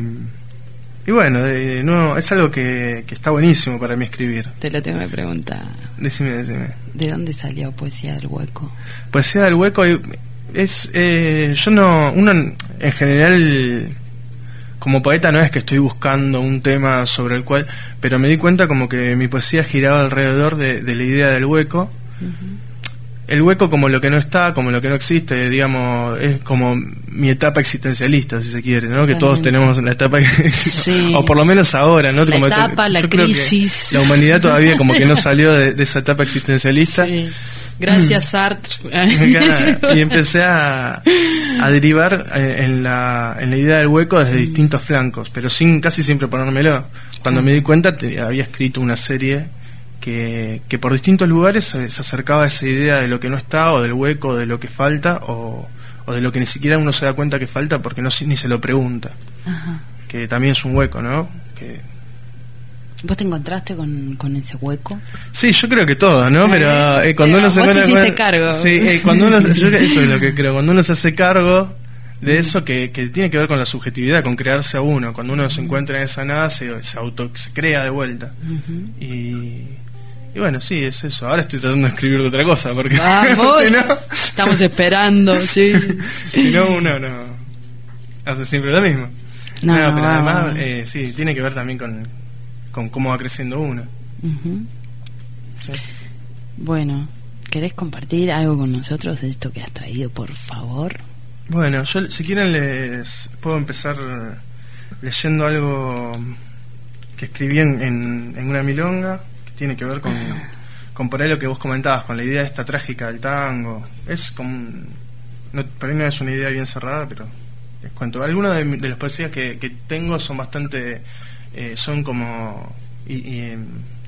S1: y bueno, de, de nuevo, es algo que, que está buenísimo para mí escribir.
S7: Te lo tengo que preguntar.
S1: Decime, decime.
S7: ¿De dónde salió Poesía del Hueco?
S1: Poesía del Hueco es eh, yo no uno en general como poeta no es que estoy buscando un tema sobre el cual, pero me di cuenta como que mi poesía giraba alrededor de, de la idea del hueco. Uh-huh. El hueco como lo que no está, como lo que no existe, digamos, es como mi etapa existencialista, si se quiere, ¿no? Que todos tenemos la etapa que,
S7: sí.
S1: o por lo menos ahora, ¿no?
S7: La
S1: como
S7: etapa,
S1: te,
S7: la crisis.
S1: La humanidad todavía como que no salió de, de esa etapa existencialista.
S7: Sí. Gracias, Sartre.
S1: Y empecé a, a derivar en la, en la idea del hueco desde distintos flancos, pero sin casi sin proponérmelo. Cuando me di cuenta, te, había escrito una serie que, que por distintos lugares se, se acercaba a esa idea de lo que no está, o del hueco, de lo que falta, o, o de lo que ni siquiera uno se da cuenta que falta porque no ni se lo pregunta.
S7: Ajá.
S1: Que también es un hueco, ¿no? Que
S7: ¿Vos te encontraste con, con ese hueco?
S1: Sí, yo creo que todo, ¿no? Pero eh, cuando uno se
S7: vos
S1: pone,
S7: te hiciste cargo.
S1: Sí, eh, cuando uno, yo eso es lo que creo. Cuando uno se hace cargo de eso que, que tiene que ver con la subjetividad, con crearse a uno. Cuando uno se encuentra en esa nada, se, se auto, se crea de vuelta. Uh-huh. Y, y bueno, sí, es eso. Ahora estoy tratando de escribir de otra cosa, porque
S7: vamos,
S1: si no,
S7: estamos esperando, sí.
S1: Si no, uno no hace siempre lo mismo.
S7: No,
S1: no pero
S7: no,
S1: además,
S7: no.
S1: Eh, sí, tiene que ver también con con cómo va creciendo uno.
S7: Uh-huh.
S1: Sí.
S7: Bueno, ¿querés compartir algo con nosotros de esto que has traído, por favor?
S1: Bueno, yo si quieren les puedo empezar leyendo algo que escribí en, en, en una milonga que tiene que ver con, ah. con por ahí lo que vos comentabas, con la idea esta trágica del tango. Es como un, no, por ahí no es una idea bien cerrada, pero les cuento. Algunas de, de las poesías que, que tengo son bastante Eh, son como y, y,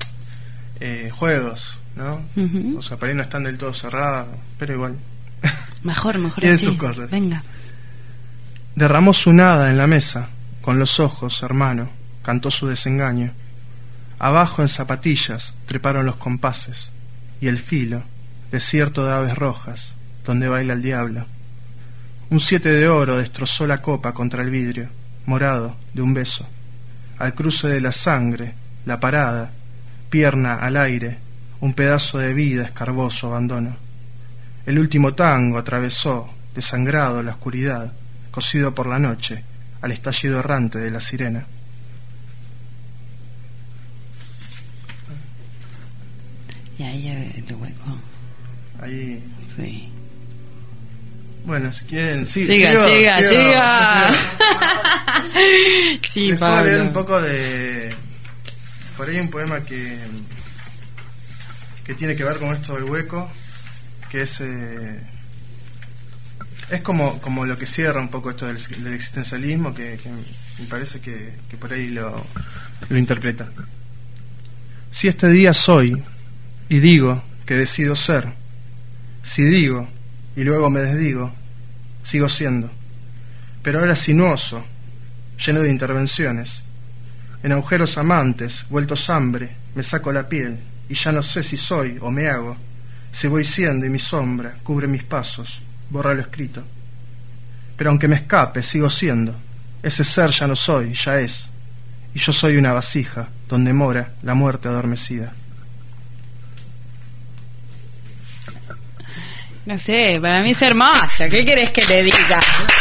S1: eh, juegos, ¿no? Uh-huh. O sea, para ahí no están del todo cerrados, pero igual.
S7: Mejor, mejor
S1: tienen
S7: así.
S1: sus cosas.
S7: Venga.
S1: Derramó su nada en la mesa, con los ojos, hermano, cantó su desengaño. Abajo en zapatillas treparon los compases, y el filo, desierto de aves rojas, donde baila el diablo. Un siete de oro destrozó la copa contra el vidrio, morado de un beso. Al cruce de la sangre, la parada, pierna al aire, un pedazo de vida escarbó su abandono. El último tango atravesó, desangrado, la oscuridad, cosido por la noche, al estallido errante de la sirena.
S7: Y ahí el hueco.
S1: Ahí.
S7: Sí.
S1: Bueno, si quieren, sí,
S7: siga,
S1: sigo,
S7: siga,
S1: sigo,
S7: siga.
S1: sigo.
S7: Sí,
S1: Les
S7: Pablo.
S1: puedo leer un poco de... Por ahí un poema que que tiene que ver con esto del hueco, que es eh, es como como lo que cierra un poco esto del, del existencialismo, que, que me parece que, que por ahí lo, lo interpreta. Si este día soy y digo que decido ser, si digo y luego me desdigo, sigo siendo, pero ahora sinuoso, lleno de intervenciones, en agujeros amantes, vueltos hambre, me saco la piel y ya no sé si soy o me hago, si voy siendo y mi sombra cubre mis pasos, borra lo escrito. Pero aunque me escape, sigo siendo, ese ser ya no soy, ya es, y yo soy una vasija donde mora la muerte adormecida.
S7: No sé, para mí es hermosa. ¿Qué querés que te diga?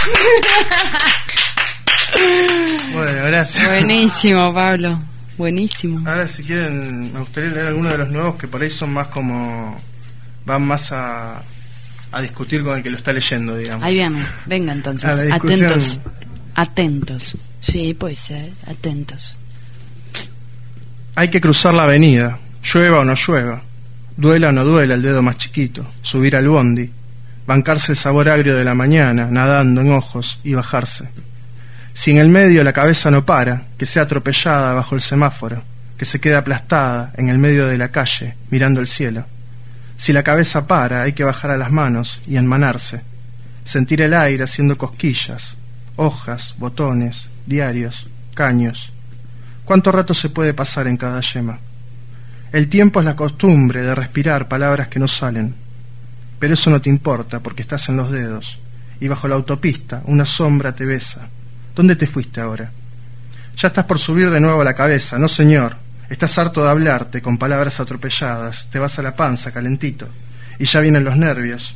S1: Bueno, gracias.
S7: Buenísimo, Pablo. Buenísimo.
S1: Ahora, si quieren, me gustaría leer algunos de los nuevos que por ahí son más como... van más a, a discutir con el que lo está leyendo, digamos.
S7: Ahí viene. Venga, entonces. Atentos. Atentos. Sí, puede ser. Atentos.
S1: Hay que cruzar la avenida, llueva o no llueva, duela o no duela el dedo más chiquito, subir al bondi, bancarse el sabor agrio de la mañana, nadando en ojos y bajarse. Si en el medio la cabeza no para, que sea atropellada bajo el semáforo, que se quede aplastada en el medio de la calle, mirando el cielo. Si la cabeza para, hay que bajar a las manos y enmanarse, sentir el aire haciendo cosquillas, hojas, botones, diarios, caños. ¿Cuánto rato se puede pasar en cada yema? El tiempo es la costumbre de respirar palabras que no salen, pero eso no te importa porque estás en los dedos y bajo la autopista una sombra te besa. ¿Dónde te fuiste ahora? Ya estás por subir de nuevo a la cabeza. No, señor, estás harto de hablarte con palabras atropelladas, te vas a la panza calentito y ya vienen los nervios.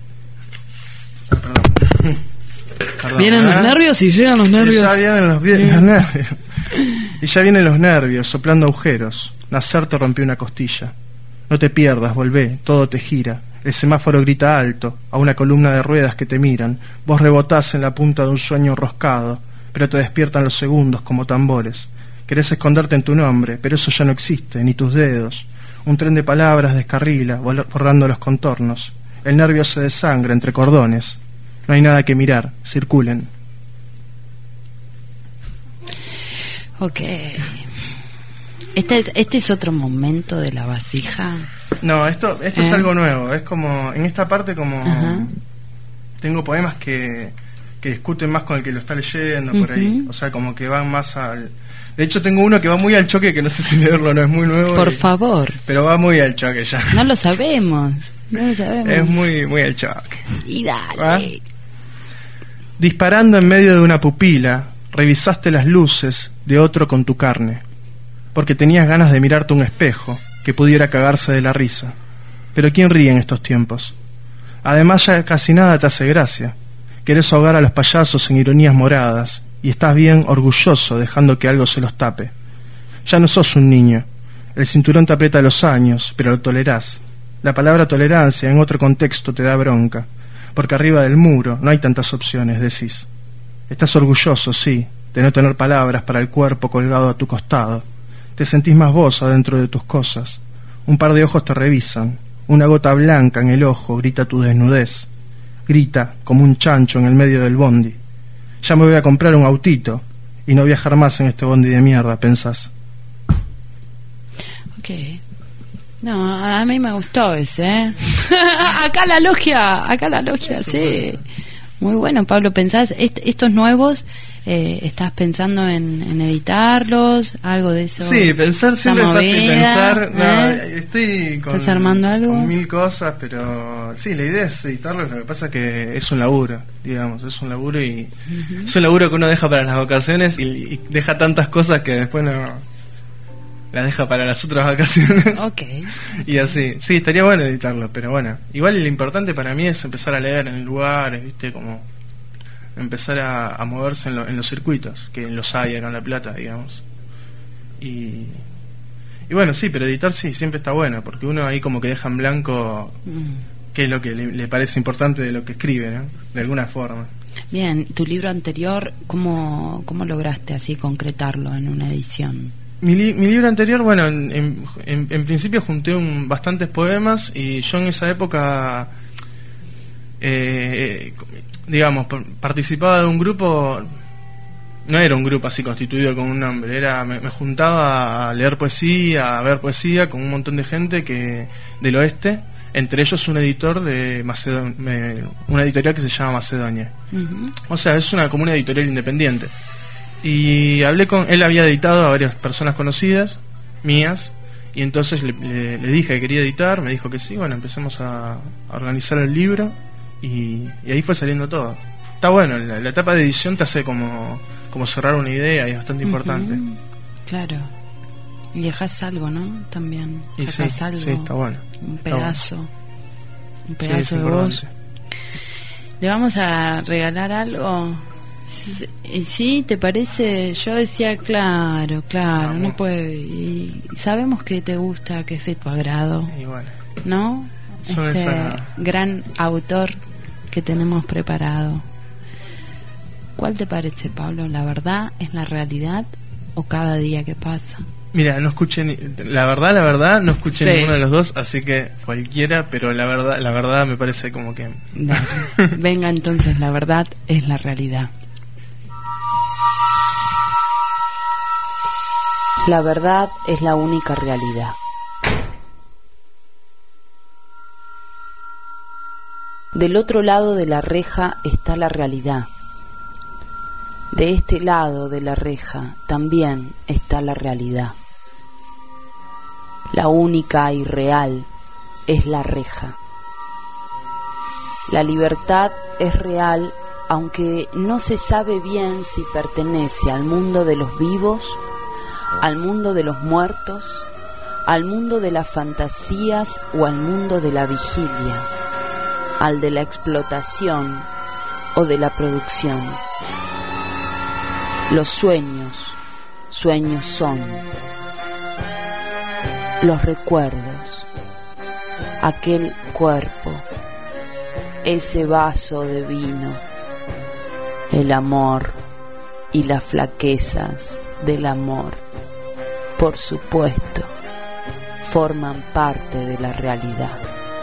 S1: Perdón. Perdón,
S7: vienen ¿eh? los nervios y llegan los nervios.
S1: Y ya vienen los, vi- los nervios. Y ya vienen los nervios, soplando agujeros. Nacer te rompió una costilla. No te pierdas, volvé, todo te gira. El semáforo grita alto a una columna de ruedas que te miran. Vos rebotás en la punta de un sueño enroscado, pero te despiertan los segundos como tambores. Querés esconderte en tu nombre, pero eso ya no existe, ni tus dedos. Un tren de palabras descarrila, borrando los contornos. El nervio se desangra entre cordones. No hay nada que mirar, circulen.
S7: Ok. Este, este es otro momento de la vasija.
S1: No, esto esto
S7: ¿Eh?
S1: es algo nuevo. Es como, en esta parte como...
S7: Ajá.
S1: Tengo poemas que, que discuten más con el que lo está leyendo, por
S7: Uh-huh.
S1: ahí. O sea, como que van más al... De hecho, tengo uno que va muy al choque, que no sé si leerlo, no es muy nuevo.
S7: Por
S1: y-
S7: favor.
S1: Pero va muy al choque ya.
S7: No lo sabemos. No lo sabemos.
S1: Es muy, muy al choque.
S7: Y dale.
S1: ¿Va? Disparando en medio de una pupila, revisaste las luces de otro con tu carne, porque tenías ganas de mirarte un espejo que pudiera cagarse de la risa. Pero ¿quién ríe en estos tiempos? Además ya casi nada te hace gracia. Querés ahogar a los payasos en ironías moradas y estás bien orgulloso dejando que algo se los tape. Ya no sos un niño. El cinturón te aprieta los años, pero lo tolerás. La palabra tolerancia en otro contexto te da bronca, porque arriba del muro no hay tantas opciones, decís. Estás orgulloso, sí, de no tener palabras para el cuerpo colgado a tu costado. Te sentís más vos adentro de tus cosas. Un par de ojos te revisan. Una gota blanca en el ojo grita tu desnudez. Grita como un chancho en el medio del bondi. Ya me voy a comprar un autito y no viajar más en este bondi de mierda, pensás.
S7: Ok. No, a mí me gustó ese, ¿eh? Acá la logia, acá la logia, sí. Muy bueno, Pablo. ¿Pensás est- estos nuevos? Eh, ¿Estás pensando en, en editarlos? ¿Algo de eso?
S1: Sí, pensar siempre es
S7: Esa
S1: fácil
S7: movida,
S1: pensar. No,
S7: ¿eh?
S1: estoy con,
S7: ¿Estás armando algo?
S1: con mil cosas, pero sí, la idea es editarlos. Lo que pasa es que es un laburo, digamos, es un laburo y
S7: Ujú.
S1: es un laburo que uno deja para las vacaciones y, y deja tantas cosas que después no la deja para las otras vacaciones.
S7: Ok.
S1: Y así, sí, estaría bueno editarlo, pero bueno, igual lo importante para mí es empezar a leer en lugares, viste, como empezar a, a moverse en, lo, en los circuitos, que los hay acá en La Plata, digamos. Y, y bueno, sí, pero editar sí, siempre está bueno, porque uno ahí como que deja en blanco mm. qué es lo que le, le parece importante de lo que escribe, ¿no? De alguna forma.
S7: Bien, tu libro anterior, ¿cómo, cómo lograste así concretarlo en una edición?
S1: Mi, li, mi libro anterior, bueno, en, en, en principio junté un, bastantes poemas, y yo en esa época, eh, digamos, participaba de un grupo, no era un grupo así constituido con un nombre, era me, me juntaba a leer poesía, a ver poesía con un montón de gente que del oeste, entre ellos un editor de Macedon- me, una editorial que se llama Macedonia. Uh-huh. O sea, es una como una editorial independiente. Y hablé con él, había editado a varias personas conocidas mías, y entonces le, le, le dije que quería editar, me dijo que sí, bueno, empezamos a, a organizar el libro, y, y ahí fue saliendo todo. Está bueno, la, la etapa de edición te hace como, como cerrar una idea, y es bastante uh-huh. importante.
S7: Claro. Y dejas algo, ¿no? También sacas
S1: sí,
S7: algo,
S1: sí, está bueno.
S7: Un pedazo,
S1: bueno.
S7: un pedazo
S1: sí,
S7: de
S1: importante.
S7: vos. ¿Le vamos a regalar algo? ¿Sí? ¿Te parece? Yo decía, claro, claro, no, no puede. Y sabemos que te gusta, que es de tu agrado.
S1: Y bueno,
S7: ¿no?
S1: Son
S7: este
S1: esa...
S7: gran autor que tenemos preparado. ¿Cuál te parece, Pablo? ¿La verdad es la realidad o cada día que pasa?
S1: Mira, no escuché ni, la verdad, la verdad, no escuché
S7: sí.
S1: ninguno de los dos, así que cualquiera, pero la verdad, la verdad me parece como que...
S7: Dale. Venga, entonces, la verdad es la realidad.
S16: La verdad es la única realidad. Del otro lado de la reja está la realidad. De este lado de la reja también está la realidad. La única y real es la reja. La libertad es real, aunque no se sabe bien si pertenece al mundo de los vivos, al mundo de los muertos, al mundo de las fantasías o al mundo de la vigilia, al de la explotación o de la producción. Los sueños, sueños son. Los recuerdos, aquel cuerpo, ese vaso de vino, el amor y las flaquezas del amor, por supuesto, forman parte de la realidad.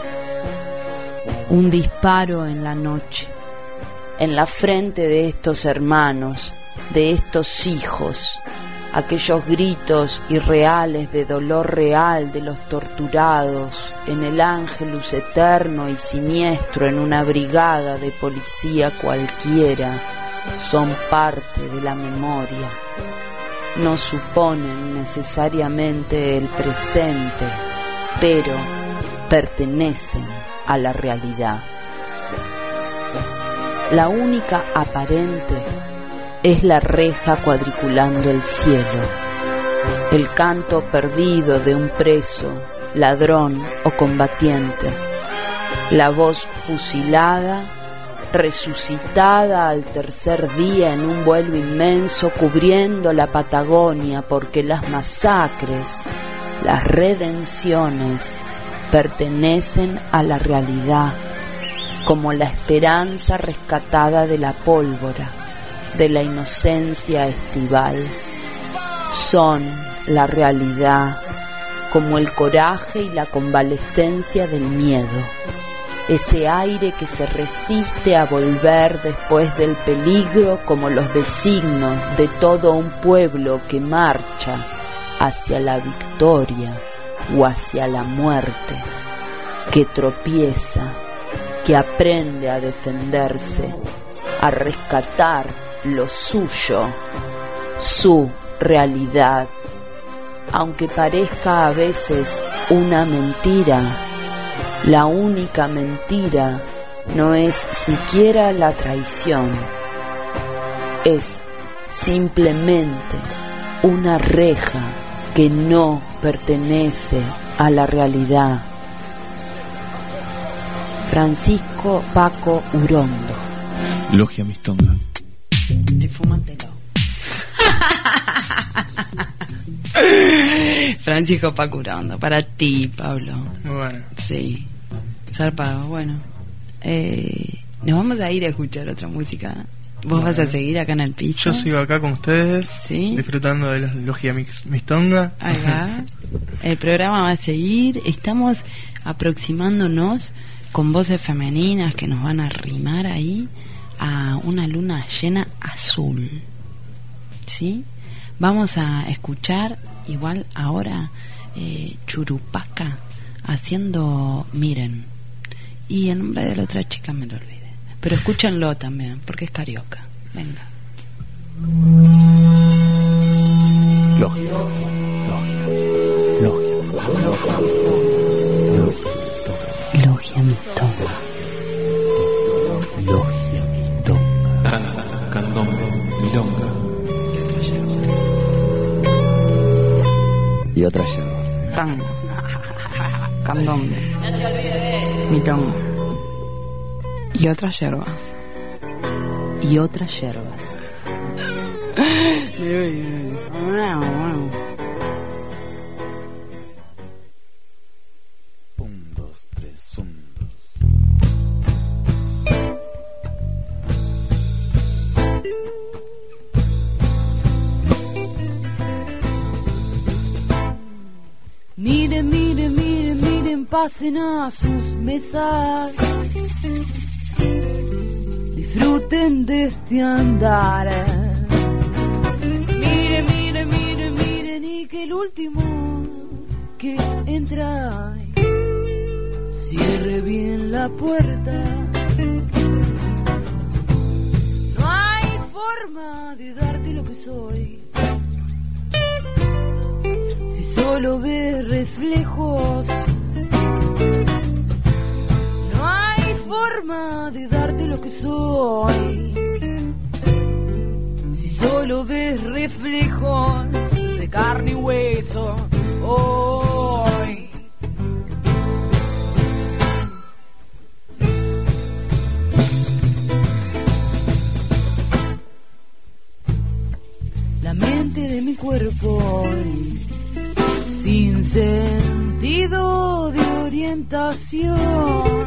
S16: Un disparo en la noche, en la frente de estos hermanos, de estos hijos, aquellos gritos irreales de dolor real de los torturados en el ángelus eterno y siniestro en una brigada de policía cualquiera, son parte de la memoria. No suponen necesariamente el presente, pero pertenecen a la realidad. La única aparente es la reja cuadriculando el cielo, el canto perdido de un preso, ladrón o combatiente, la voz fusilada, resucitada al tercer día en un vuelo inmenso cubriendo la Patagonia, porque las masacres, las redenciones pertenecen a la realidad, como la esperanza rescatada de la pólvora, de la inocencia estival. Son la realidad, como el coraje y la convalescencia del miedo, ese aire que se resiste a volver después del peligro, como los designios de todo un pueblo que marcha hacia la victoria o hacia la muerte, que tropieza, que aprende a defenderse, a rescatar lo suyo, su realidad, aunque parezca a veces una mentira. La única mentira no es siquiera la traición, es simplemente una reja
S7: que no pertenece a la realidad. Francisco Paco Urondo.
S17: Logia Mistonga.
S7: Y fúmatelo. Francisco Paco Urondo, para ti, Pablo.
S1: Bueno.
S7: Sí. Zarpado, bueno. Eh, nos vamos a ir a escuchar otra música. ¿Vos
S1: Bueno.
S7: vas a seguir acá en el piso?
S1: Yo sigo acá con ustedes,
S7: ¿Sí?
S1: disfrutando de la Logia Mix- Mistonga.
S7: Ahí va. El programa va a seguir. Estamos aproximándonos con voces femeninas que nos van a arrimar ahí a una luna llena azul. ¿Sí? Vamos a escuchar igual ahora eh, Churupaca haciendo Miren. Y el nombre de la otra chica me lo olvidé. Pero escúchenlo también, porque es carioca. Venga.
S17: Logia.
S7: Logia Mistonga.
S17: Logia Mistonga. Canta, candombe, milonga.
S22: Y otras yerbas.
S7: Tango. Candombe. Milonga. Y otras yerbas. Y otras yerbas.
S22: Un, dos, tres, un,
S5: Miren, miren, miren, miren, pasen a sus mesas. Disfruten de este andar. Miren, miren, miren, miren, y que el último que entra cierre bien la puerta. No hay forma de darte lo que soy si solo ves reflejos. No hay forma de darte lo que soy si solo ves reflejos de carne y hueso. Hoy la mente de mi cuerpo sin sentido de orientación.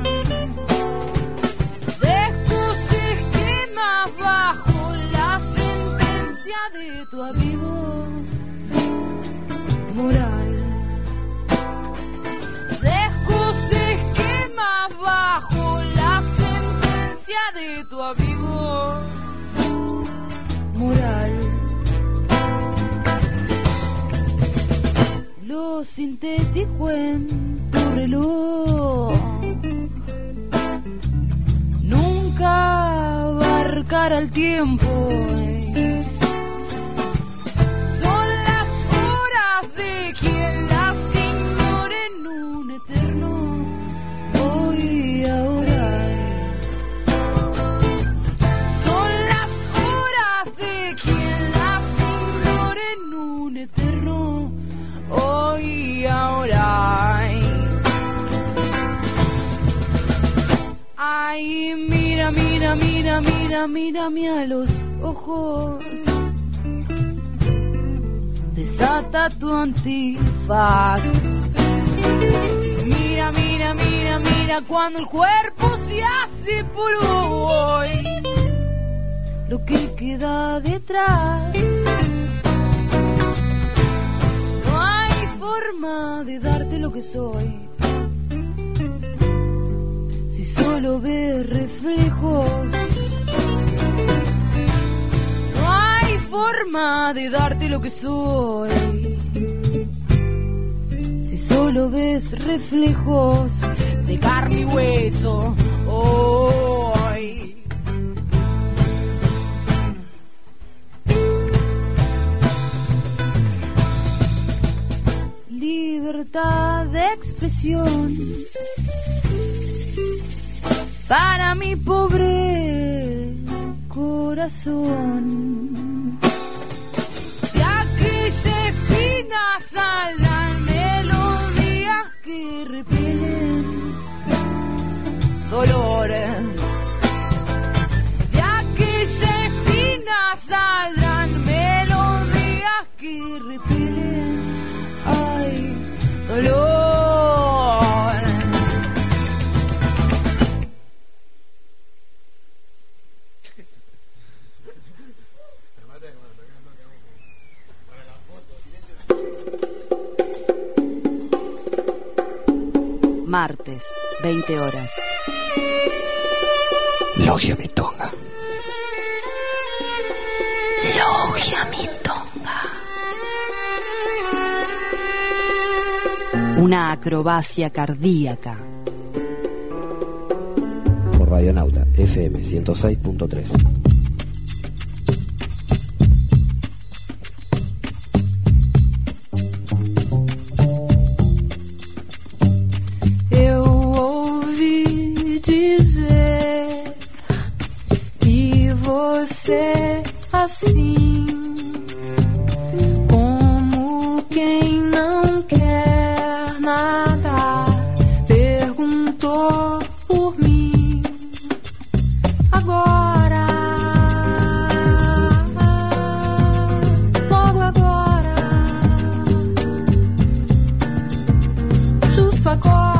S5: Dejo esquemas bajo la sentencia de tu amigo moral. Dejo esquemas bajo la sentencia de tu amigo moral. Lo sintético en tu reloj nunca abarcará el tiempo. Son las horas de quien las ignore en un eterno hoy y ahora. Son las horas de quien las ignore en un eterno hoy y ahora. Ay, mira, mira, mira, mira, mírame a los ojos. Desata tu antifaz. Mira, mira, mira, mira cuando el cuerpo se hace polvo hoy. Lo que queda detrás. Forma de darte lo que soy si solo ves reflejos. No hay forma de darte lo que soy si solo ves reflejos de carne y hueso. Hoy libertad de expresión para mi pobre corazón. De aquella espina saldrán melodías que repelen dolores. De aquella espina saldrán melodías que repelen, ay, dolor.
S7: Martes, veinte horas.
S3: Logia Mitonga.
S7: Logia Mitonga. Una acrobacia cardíaca.
S3: Por Radionauta F M ciento seis punto tres.
S5: Eu ouvi dizer que você assim, como quem não quer nada, perguntou por mim. Agora, logo agora, justo agora.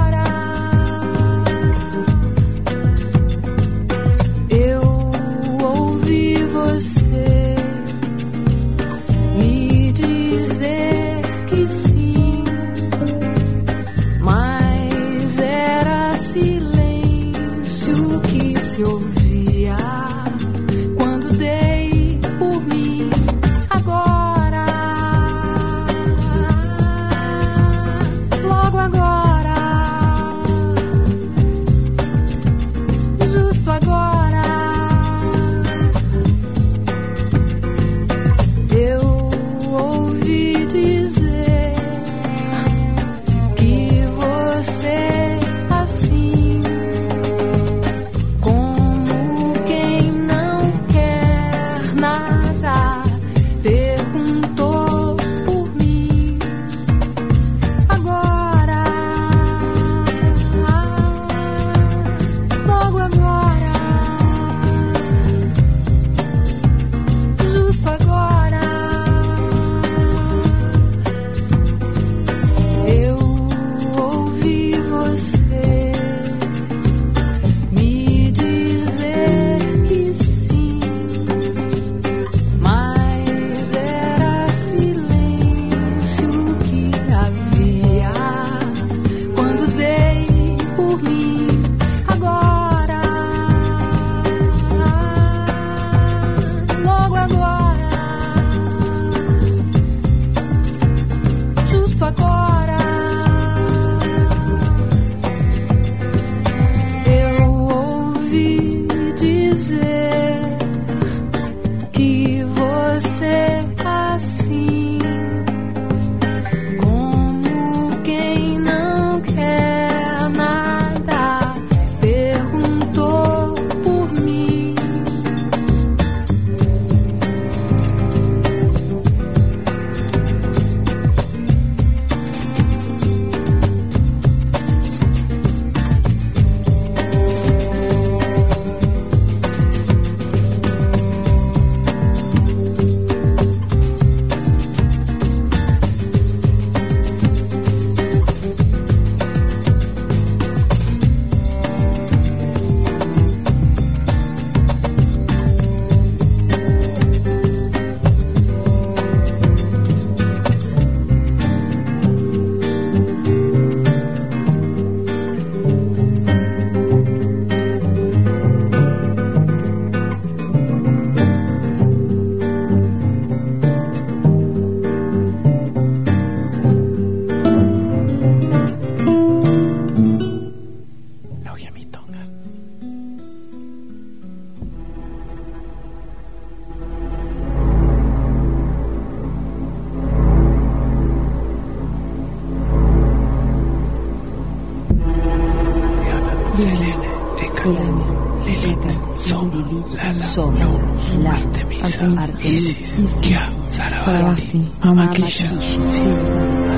S17: Selene, Hecatombe, Lilith, Sol, Lala, Lurus, Artemisa, Isis, Kia, Sarabasti, Amaquilla, Sis,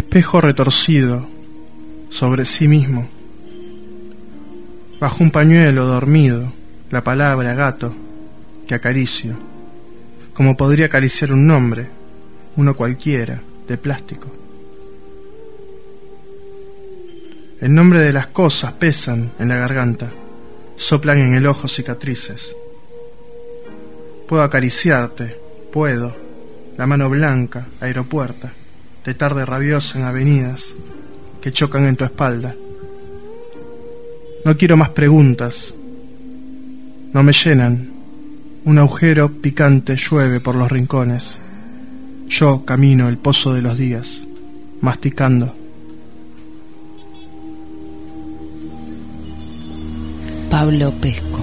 S1: espejo retorcido sobre sí mismo. Bajo un pañuelo dormido, la palabra gato que acaricio, como podría acariciar un nombre, uno cualquiera, de plástico. El nombre de las cosas pesan en la garganta, soplan en el ojo cicatrices. Puedo acariciarte, puedo, la mano blanca, aeropuerta, de tarde rabiosa en avenidas que chocan en tu espalda. No quiero más preguntas, no me llenan. Un agujero picante llueve por los rincones. Yo camino el pozo de los días, masticando.
S7: Pablo Pesco.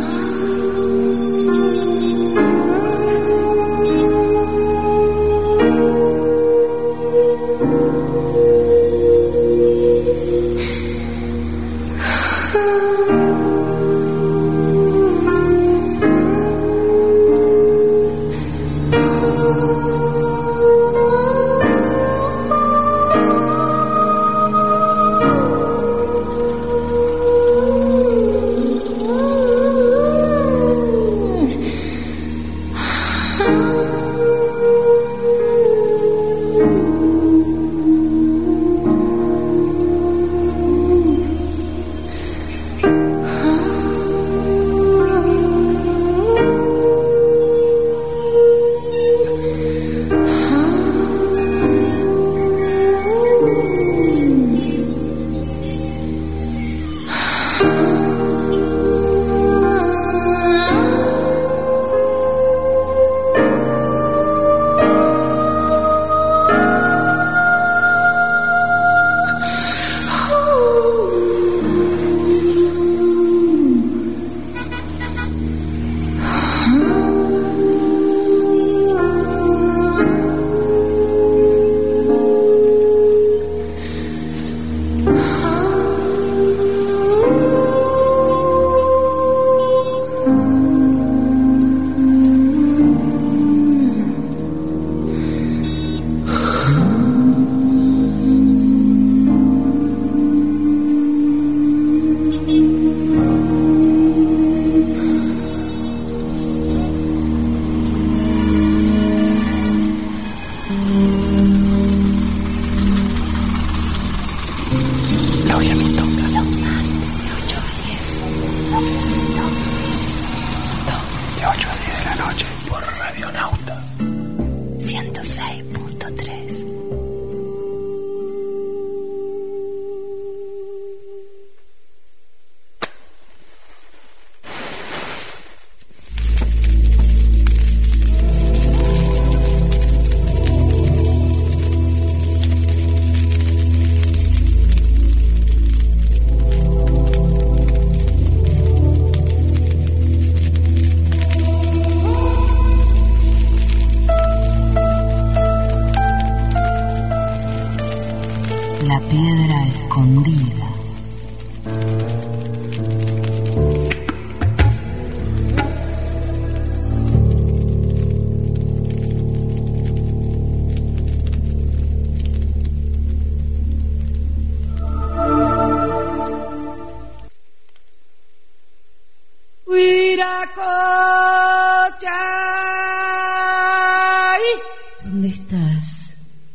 S17: ¿Dónde estás?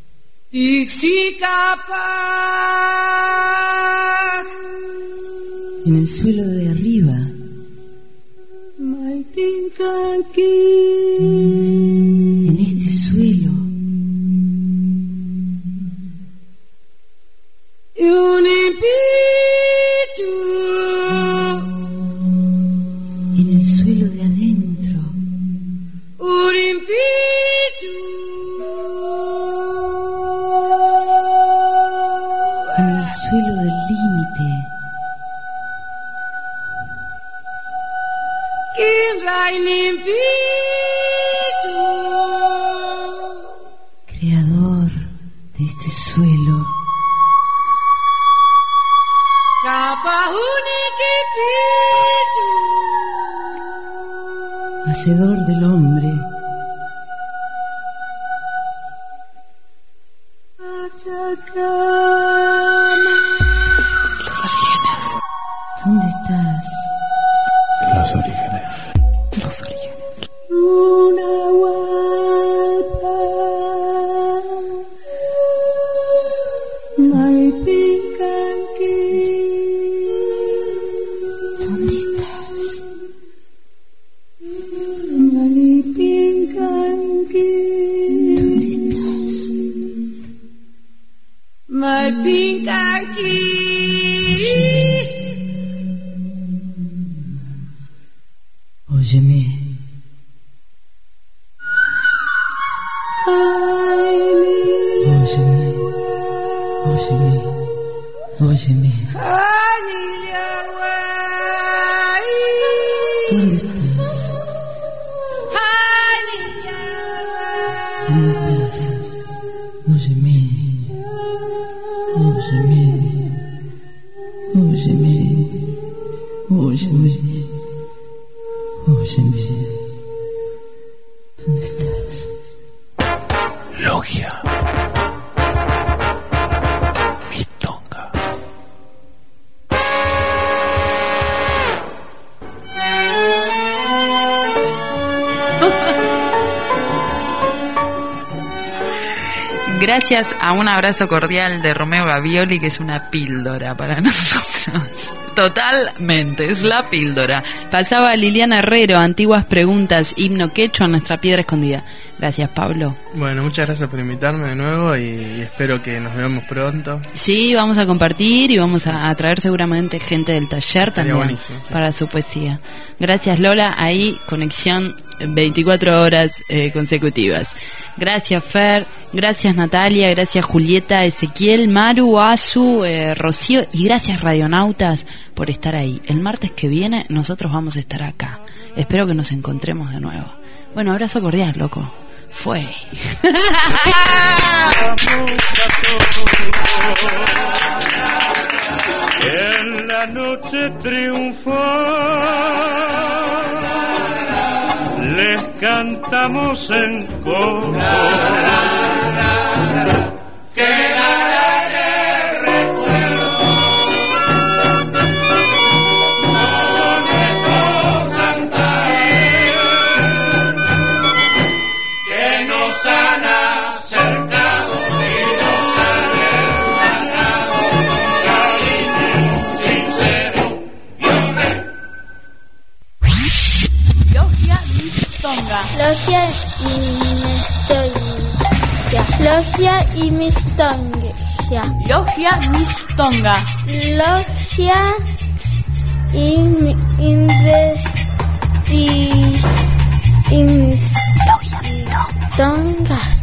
S17: En el suelo de arriba. En este suelo. En el suelo de adentro. En el suelo del límite. Creador de este suelo. Hacedor del hombre.
S5: Acá.
S17: ¿Dónde estás?
S1: Los orígenes.
S17: Los orígenes. ¿Dónde estás? ¿Dónde estás? Óyeme. Óyeme. Óyeme. Óyeme. ¿Dónde estás? ¿Dónde estás? Óyeme. Óyeme. Óyeme. Óyeme. Óyeme. ¿Dónde estás?
S1: Logia. Mistonga.
S7: Gracias a un abrazo cordial de Romeo Gavioli, que es una píldora para nosotros. Totalmente, es la píldora. Pasaba Liliana Herrero, antiguas preguntas, himno quechua, nuestra piedra escondida. Gracias, Pablo.
S1: Bueno, muchas gracias por invitarme de nuevo y, y espero que nos veamos pronto.
S7: Sí, vamos a compartir y vamos a, a traer seguramente gente del taller
S1: Estaría
S7: también
S1: buenísimo, sí.
S7: para su poesía. Gracias, Lola. Ahí, conexión veinticuatro horas eh, consecutivas. Gracias, Fer. Gracias, Natalia. Gracias, Julieta, Ezequiel, Maru, Azu, eh, Rocío. Y gracias, Radionautas, por estar ahí. El martes que viene nosotros vamos a estar acá. Espero que nos encontremos de nuevo. Bueno, abrazo cordial, loco. Fue.
S11: En la noche triunfal les cantamos en coro que darán el recuerdo bonito cantar que nos han acercado y nos han hermanado cariño sincero y hombre.
S10: Logia Mistonga.
S5: Logia y Mistonga. Logia y Mistonga.
S10: Logia Mistonga.
S5: Logia y investi... In... Logia Mistonga.